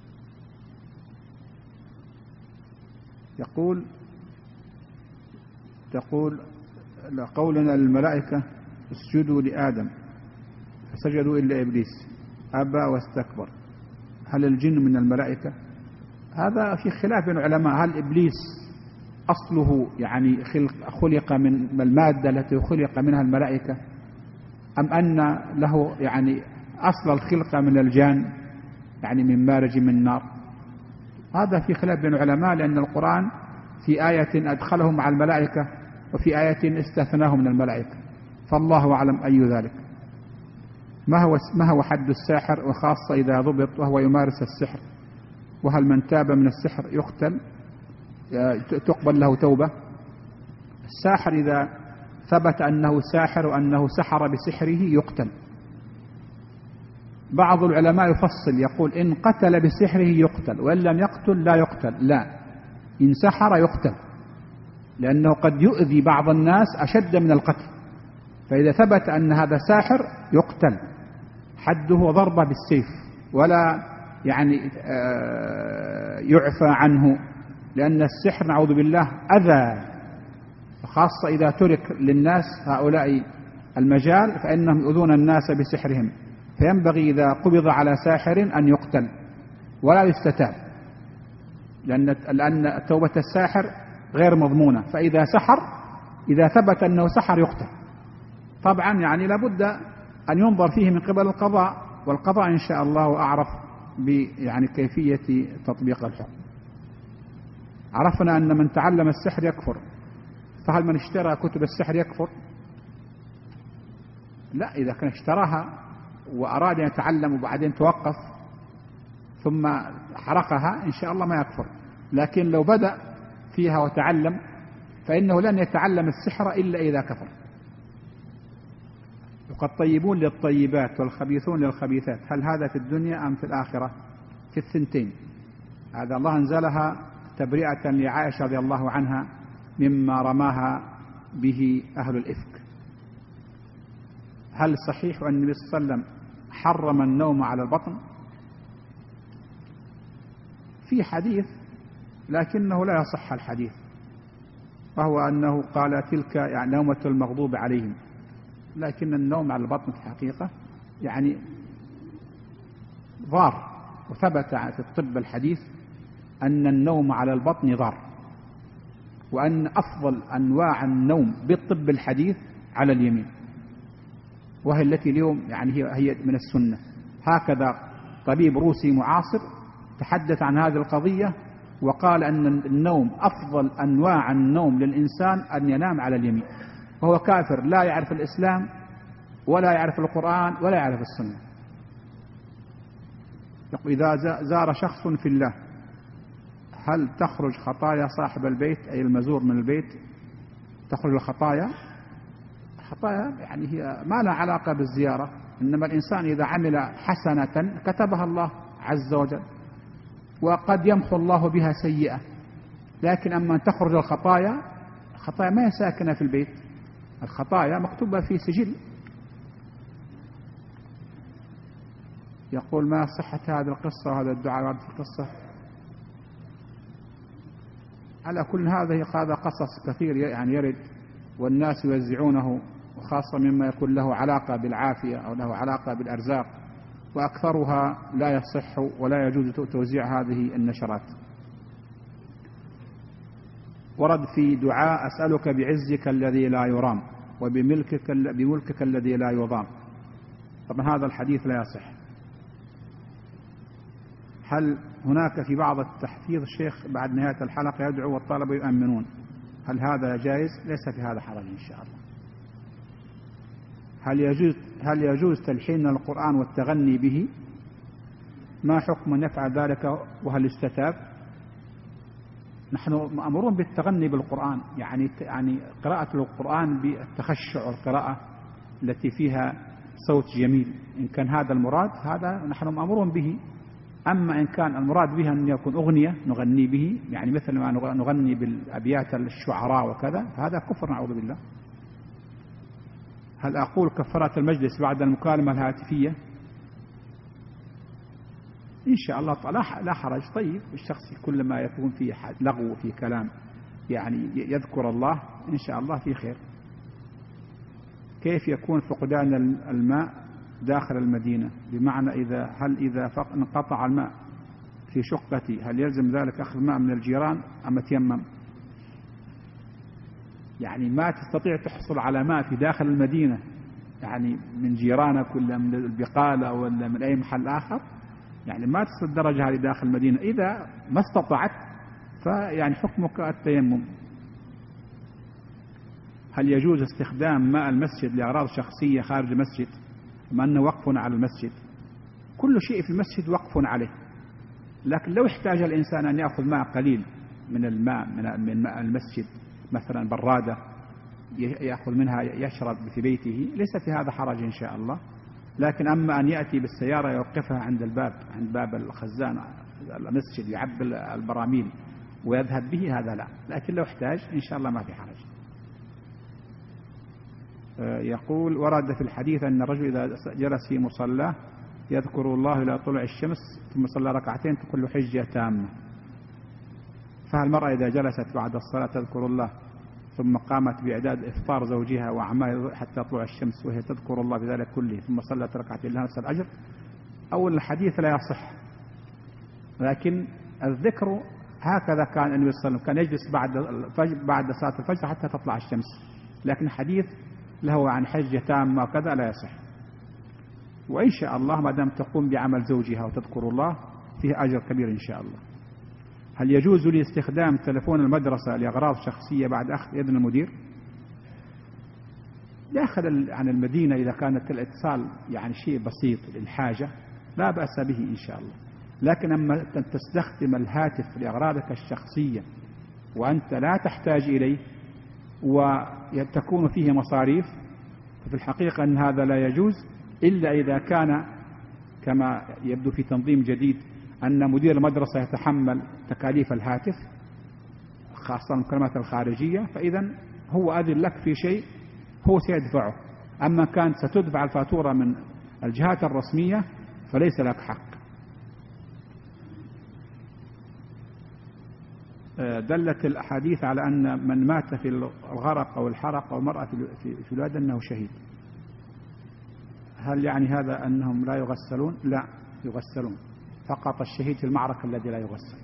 تقول قولنا للملائكة اسجدوا لآدم فسجدوا إلا إبليس أبى واستكبر، هل الجن من الملائكة؟ هذا في خلاف بين العلماء، هل إبليس أصله يعني خلق من المادة التي خلق منها الملائكة، أم أن له يعني أصل الخلقة من الجان يعني من مارج من نار؟ هذا في خلاف بين العلماء، لأن القرآن في آية أدخله مع الملائكة وفي آية استثناه من الملائكة، فالله أعلم أي ذلك. ما هو حد الساحر، وخاصة إذا ضبط وهو يمارس السحر؟ وهل من تاب من السحر يقتل تقبل له توبة؟ الساحر إذا ثبت أنه ساحر وأنه سحر بسحره يقتل. بعض العلماء يفصل يقول: إن قتل بسحره يقتل، وإن لم يقتل لا يقتل. لا، إن سحر يقتل، لأنه قد يؤذي بعض الناس أشد من القتل، فإذا ثبت أن هذا ساحر يقتل، حده ضربة بالسيف، ولا يعني يعفى عنه، لأن السحر نعوذ بالله أذى، خاصة إذا ترك للناس هؤلاء المجال فإنهم يؤذون الناس بسحرهم، فينبغي إذا قبض على ساحر أن يقتل ولا يستتاب، لأن توبة الساحر غير مضمونة، فإذا سحر إذا ثبت أنه سحر يقتل. طبعا يعني لابد أن ينظر فيه من قبل القضاء، والقضاء إن شاء الله أعرف يعني كيفية تطبيق الحكم. عرفنا أن من تعلم السحر يكفر، فهل من اشترى كتب السحر يكفر؟ لا، إذا كان اشتراها وأراد أن يتعلم وبعدين توقف ثم حرقها إن شاء الله ما يكفر، لكن لو بدأ فيها وتعلم فإنه لن يتعلم السحر إلا إذا كفر. والطيبون للطيبات والخبيثون للخبيثات، هل هذا في الدنيا أم في الآخرة؟ في الثنتين. هذا الله أنزلها تبرئة لعائشة رضي الله عنها مما رماها به أهل الإفك. هل صحيح أن النبي صلى الله عليه وسلم حرم النوم على البطن؟ في حديث لكنه لا يصح الحديث، وهو أنه قال تلك يعني نومة المغضوب عليهم، لكن النوم على البطن في الحقيقة يعني ضار، وثبت في الطب الحديث أن النوم على البطن ضار، وأن أفضل أنواع النوم بالطب الحديث على اليمين، وهي التي اليوم يعني هي من السنة. هكذا طبيب روسي معاصر تحدث عن هذه القضية وقال أن النوم أفضل أنواع النوم للإنسان أن ينام على اليمين، وهو كافر لا يعرف الإسلام ولا يعرف القرآن ولا يعرف السنة. إذا زار شخص في الله هل تخرج خطايا صاحب البيت أي المزور من البيت؟ تخرج الخطايا يعني هي ما لها علاقة بالزيارة، إنما الإنسان إذا عمل حسنة كتبها الله عز وجل، وقد يمحو الله بها سيئة. لكن أما أن تخرج الخطايا ما هي ساكنة في البيت، الخطايا مكتوبة في سجل. يقول ما صحة هذه القصة وهذا الدعاء في القصة؟ على كل هذا قصص كثير يعني يرد والناس يوزعونه، وخاصة مما يكون له علاقة بالعافية أو له علاقة بالأرزاق، وأكثرها لا يصح ولا يجوز توزيع هذه النشرات. ورد في دعاء أسألك بعزك الذي لا يرام وبملكك الذي لا يضام. طبعا هذا الحديث لا يصح. هل هناك في بعض التحفيظ الشيخ بعد نهاية الحلقة يدعو والطلبة يؤمنون، هل هذا جائز؟ ليس في هذا حرج إن شاء الله. هل يجوز تلحين القرآن والتغني به؟ ما حكم من يفعل ذلك وهل يستتاب؟ نحن مأمورون بالتغني بالقرآن، يعني قراءة القرآن بالتخشع والقراءة التي فيها صوت جميل، إن كان هذا المراد هذا نحن مأمورون به. أما إن كان المراد بها أن يكون أغنية نغني به، يعني مثل ما نغني بالأبيات الشعراء وكذا، هذا كفر نعوذ بالله. هل أقول كفارة المجلس بعد المكالمة الهاتفية؟ إن شاء الله لا حرج. طيب الشخص كل ما يكون فيه لغو في كلام يعني يذكر الله إن شاء الله في خير. كيف يكون فقدان الماء داخل المدينة؟ بمعنى إذا انقطع الماء في شقتي هل يلزم ذلك أخذ ماء من الجيران أم أتيمم؟ يعني ما تستطيع تحصل على ماء في داخل المدينة يعني من جيرانك ولا من البقالة ولا من أي محل آخر، يعني ما تصل الدرجة هذه داخل المدينة. إذا ما استطعت فيعني حكمك التيمم. هل يجوز استخدام ماء المسجد لأغراض شخصية خارج المسجد مع أنه وقف على المسجد؟ كل شيء في المسجد وقف عليه، لكن لو احتاج الإنسان أن يأخذ ماء قليل من الماء من ماء المسجد، مثلا برادة يأخذ منها يشرب في بيته، ليس في هذا حرج إن شاء الله. لكن أما أن يأتي بالسيارة يوقفها عند باب الخزان المسجد يعبي البراميل ويذهب به، هذا لا. لكن لو احتاج إن شاء الله ما في حرج. يقول ورد في الحديث أن الرجل إذا جلس في مصلاه يذكر الله إلى طلوع الشمس ثم صلى ركعتين تكون له حجة تامة، فهل المرأة إذا جلست بعد الصلاة تذكر الله ثم قامت بإعداد إفطار زوجها وأعمال حتى طلوع الشمس وهي تذكر الله بذلك كله ثم صلت ركعتين لها نفس الأجر؟ أول الحديث لا يصح، لكن الذكر هكذا كان النبي صلى الله عليه وسلم كان يجلس بعد صلاة الفجر حتى تطلع الشمس، لكن حديث له عن حجة تامة وكذا لا يصح. وإن شاء الله ما دام تقوم بعمل زوجها وتذكر الله فيه أجر كبير إن شاء الله. هل يجوز لي استخدام تلفون المدرسة لأغراض شخصية بعد أخذ إذن المدير؟ داخل عن المدينة إذا كانت الاتصال يعني شيء بسيط للحاجة لا بأس به إن شاء الله، لكن أما تستخدم الهاتف لأغراضك الشخصية وأنت لا تحتاج إليه وتكون فيه مصاريف، ففي الحقيقة أن هذا لا يجوز إلا إذا كان كما يبدو في تنظيم جديد أن مدير المدرسة يتحمل تكاليف الهاتف خاصة المكالمات الخارجية، فإذا هو أذن لك في شيء هو سيدفعه. أما كانت ستدفع الفاتورة من الجهات الرسمية فليس لك حق. دلت الأحاديث على أن من مات في الغرق أو الحرق أو المرأة في الواد أنه شهيد. هل يعني هذا أنهم لا يغسلون؟ لا، يغسلون، فقط الشهيد في المعركة الذي لا يغسل.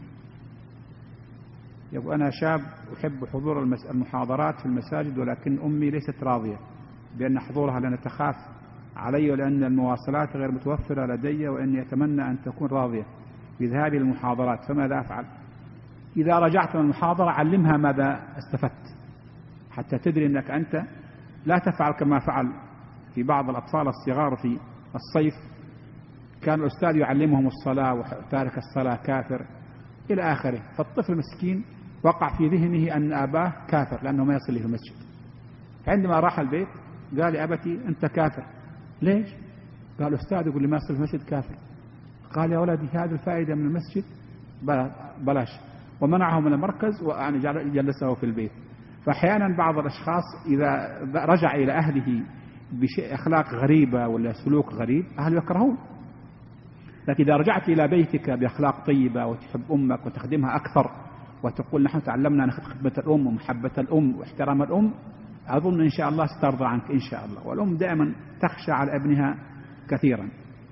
يقول أنا شاب أحب حضور المحاضرات في المساجد، ولكن أمي ليست راضية بأن حضورها لأن تخاف علي ولأن المواصلات غير متوفرة لدي، وإني أتمنى أن تكون راضية بذهابي للمحاضرات، فماذا أفعل؟ إذا رجعت من المحاضرة علمها ماذا استفدت، حتى تدري أنك أنت لا تفعل كما فعل في بعض الأطفال الصغار في الصيف، كان الأستاذ يعلمهم الصلاة وتارك الصلاة كافر إلى آخره، فالطفل مسكين وقع في ذهنه أن أباه كافر لأنه ما يصلي في المسجد. عندما راح البيت قال لي أبتي أنت كافر. ليش؟ قال الأستاذ يقول لي ما يصلي في المسجد كافر. قال يا ولدي هذه الفائدة من المسجد بلاش، ومنعه من المركز وأن جلسه في البيت. فأحيانا بعض الأشخاص إذا رجع إلى أهله بشيء أخلاق غريبة ولا سلوك غريب أهله يكرهون، لكن إذا رجعت إلى بيتك بأخلاق طيبة وتحب أمك وتخدمها أكثر وتقول نحن تعلمنا خدمة الأم ومحبة الأم واحترام الأم، أظن إن شاء الله سترضى عنك إن شاء الله. والأم دائما تخشى على ابنها كثيرا.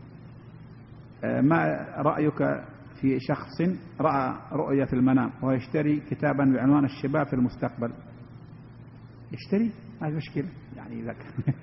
ما رأيك في شخص رأى رؤية في المنام ويشتري كتابا بعنوان الشباب في المستقبل؟ يشتري، هذه مشكلة يعني ذاك.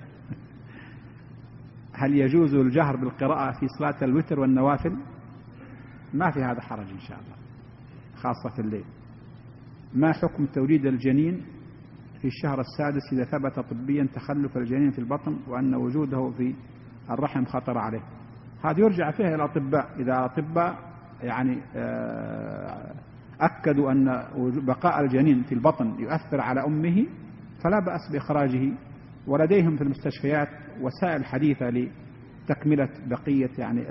هل يجوز الجهر بالقراءة في صلاة الوتر والنوافل؟ ما في هذا حرج إن شاء الله، خاصة في الليل. ما حكم توليد الجنين في الشهر السادس إذا ثبت طبيا تخلف الجنين في البطن وأن وجوده في الرحم خطر عليه؟ هذا يرجع فيها إلى الأطباء. إذا الأطباء يعني أكدوا أن بقاء الجنين في البطن يؤثر على أمه فلا بأس بإخراجه، ولديهم في المستشفيات وسائل حديثة لتكملة بقية يعني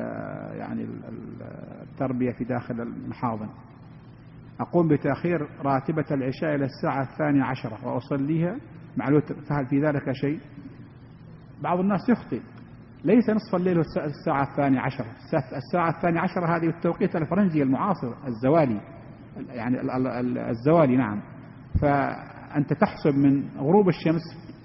التربية في داخل المحاضن. أقوم بتأخير راتبة العشاء إلى الساعة 12 وأصليها مع الوتر، فهل في ذلك شيء؟ بعض الناس يخطئ، ليس نصف الليل الساعة 12. الساعة 12 هذه التوقيت الفرنجي المعاصر الزوالي، يعني الزوالي نعم. فأنت تحسب من غروب الشمس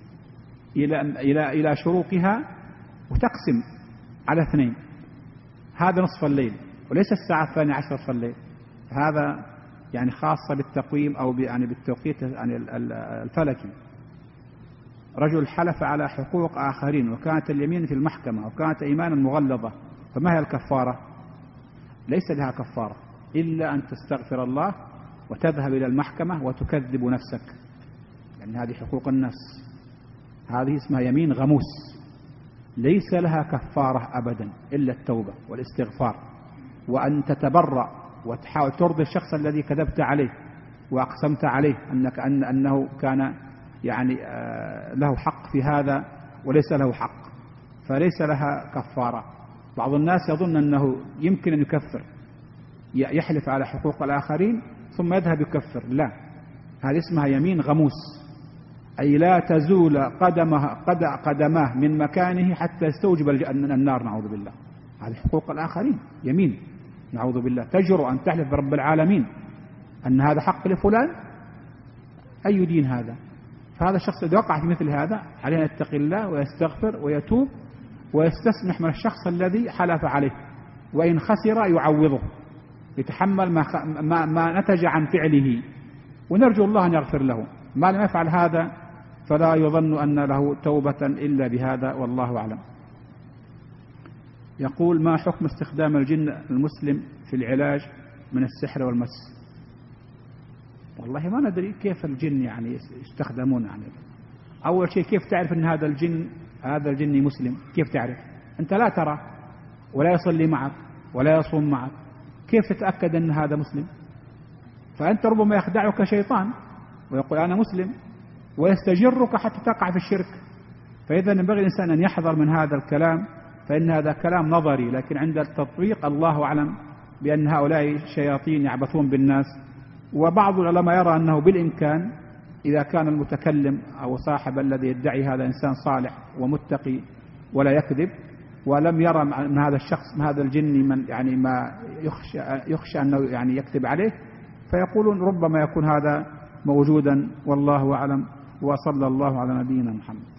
إلى شروقها وتقسم على 2، هذا نصف الليل وليس الساعة 12 نصف الليل. هذا يعني خاصة بالتقويم أو يعني بالتوقيت يعني الفلكي. رجل حلف على حقوق آخرين وكانت اليمين في المحكمة وكانت أيمانا مغلظة، فما هي الكفارة؟ ليس لها كفارة إلا أن تستغفر الله وتذهب إلى المحكمة وتكذب نفسك، لأن هذه حقوق الناس، هذه اسمها يمين غموس، ليس لها كفارة أبدا إلا التوبة والاستغفار، وأن تتبرأ وتحاول ترضي الشخص الذي كذبت عليه وأقسمت عليه أنه كان يعني له حق في هذا وليس له حق، فليس لها كفارة. بعض الناس يظن أنه يمكن أن يكفر، يحلف على حقوق الآخرين ثم يذهب يكفر، لا، هذه اسمها يمين غموس، أي لا تزول قدماه من مكانه حتى يستوجب النار، نعوذ بالله. هذه حقوق الآخرين يمين، نعوذ بالله. تجرؤ أن تحلف برب العالمين أن هذا حق لفلان؟ أي دين هذا؟ فهذا الشخص إذا وقع في مثل هذا عليه أن يتقي الله ويستغفر ويتوب ويستسمح من الشخص الذي حلف عليه، وإن خسر يعوضه، يتحمل ما نتج عن فعله، ونرجو الله أن يغفر له. ما لم يفعل هذا فلا يظن أن له توبة إلا بهذا، والله أعلم. يقول ما حكم استخدام الجن المسلم في العلاج من السحر والمس؟ والله ما ندري كيف الجن يعني يستخدمون. يعني أول شيء كيف تعرف أن هذا الجن مسلم؟ كيف تعرف؟ أنت لا ترى ولا يصلي معك ولا يصوم معك، كيف تتأكد أن هذا مسلم؟ فأنت ربما يخدعك شيطان ويقول أنا مسلم ويستجرك حتى تقع في الشرك، فإذا ينبغي الإنسان أن يحذر من هذا الكلام، فإن هذا كلام نظري، لكن عند التطبيق الله أعلم بأن هؤلاء شياطين يعبثون بالناس. وبعض العلماء يرى أنه بالإمكان إذا كان المتكلم أو صاحب الذي يدعي هذا إنسان صالح ومتقي ولا يكذب، ولم يرى من هذا الشخص، من هذا الجني، من يعني ما يخشى أنه يعني يكذب عليه، فيقولون ربما يكون هذا موجودا، والله أعلم. وصلى الله على نبينا محمد.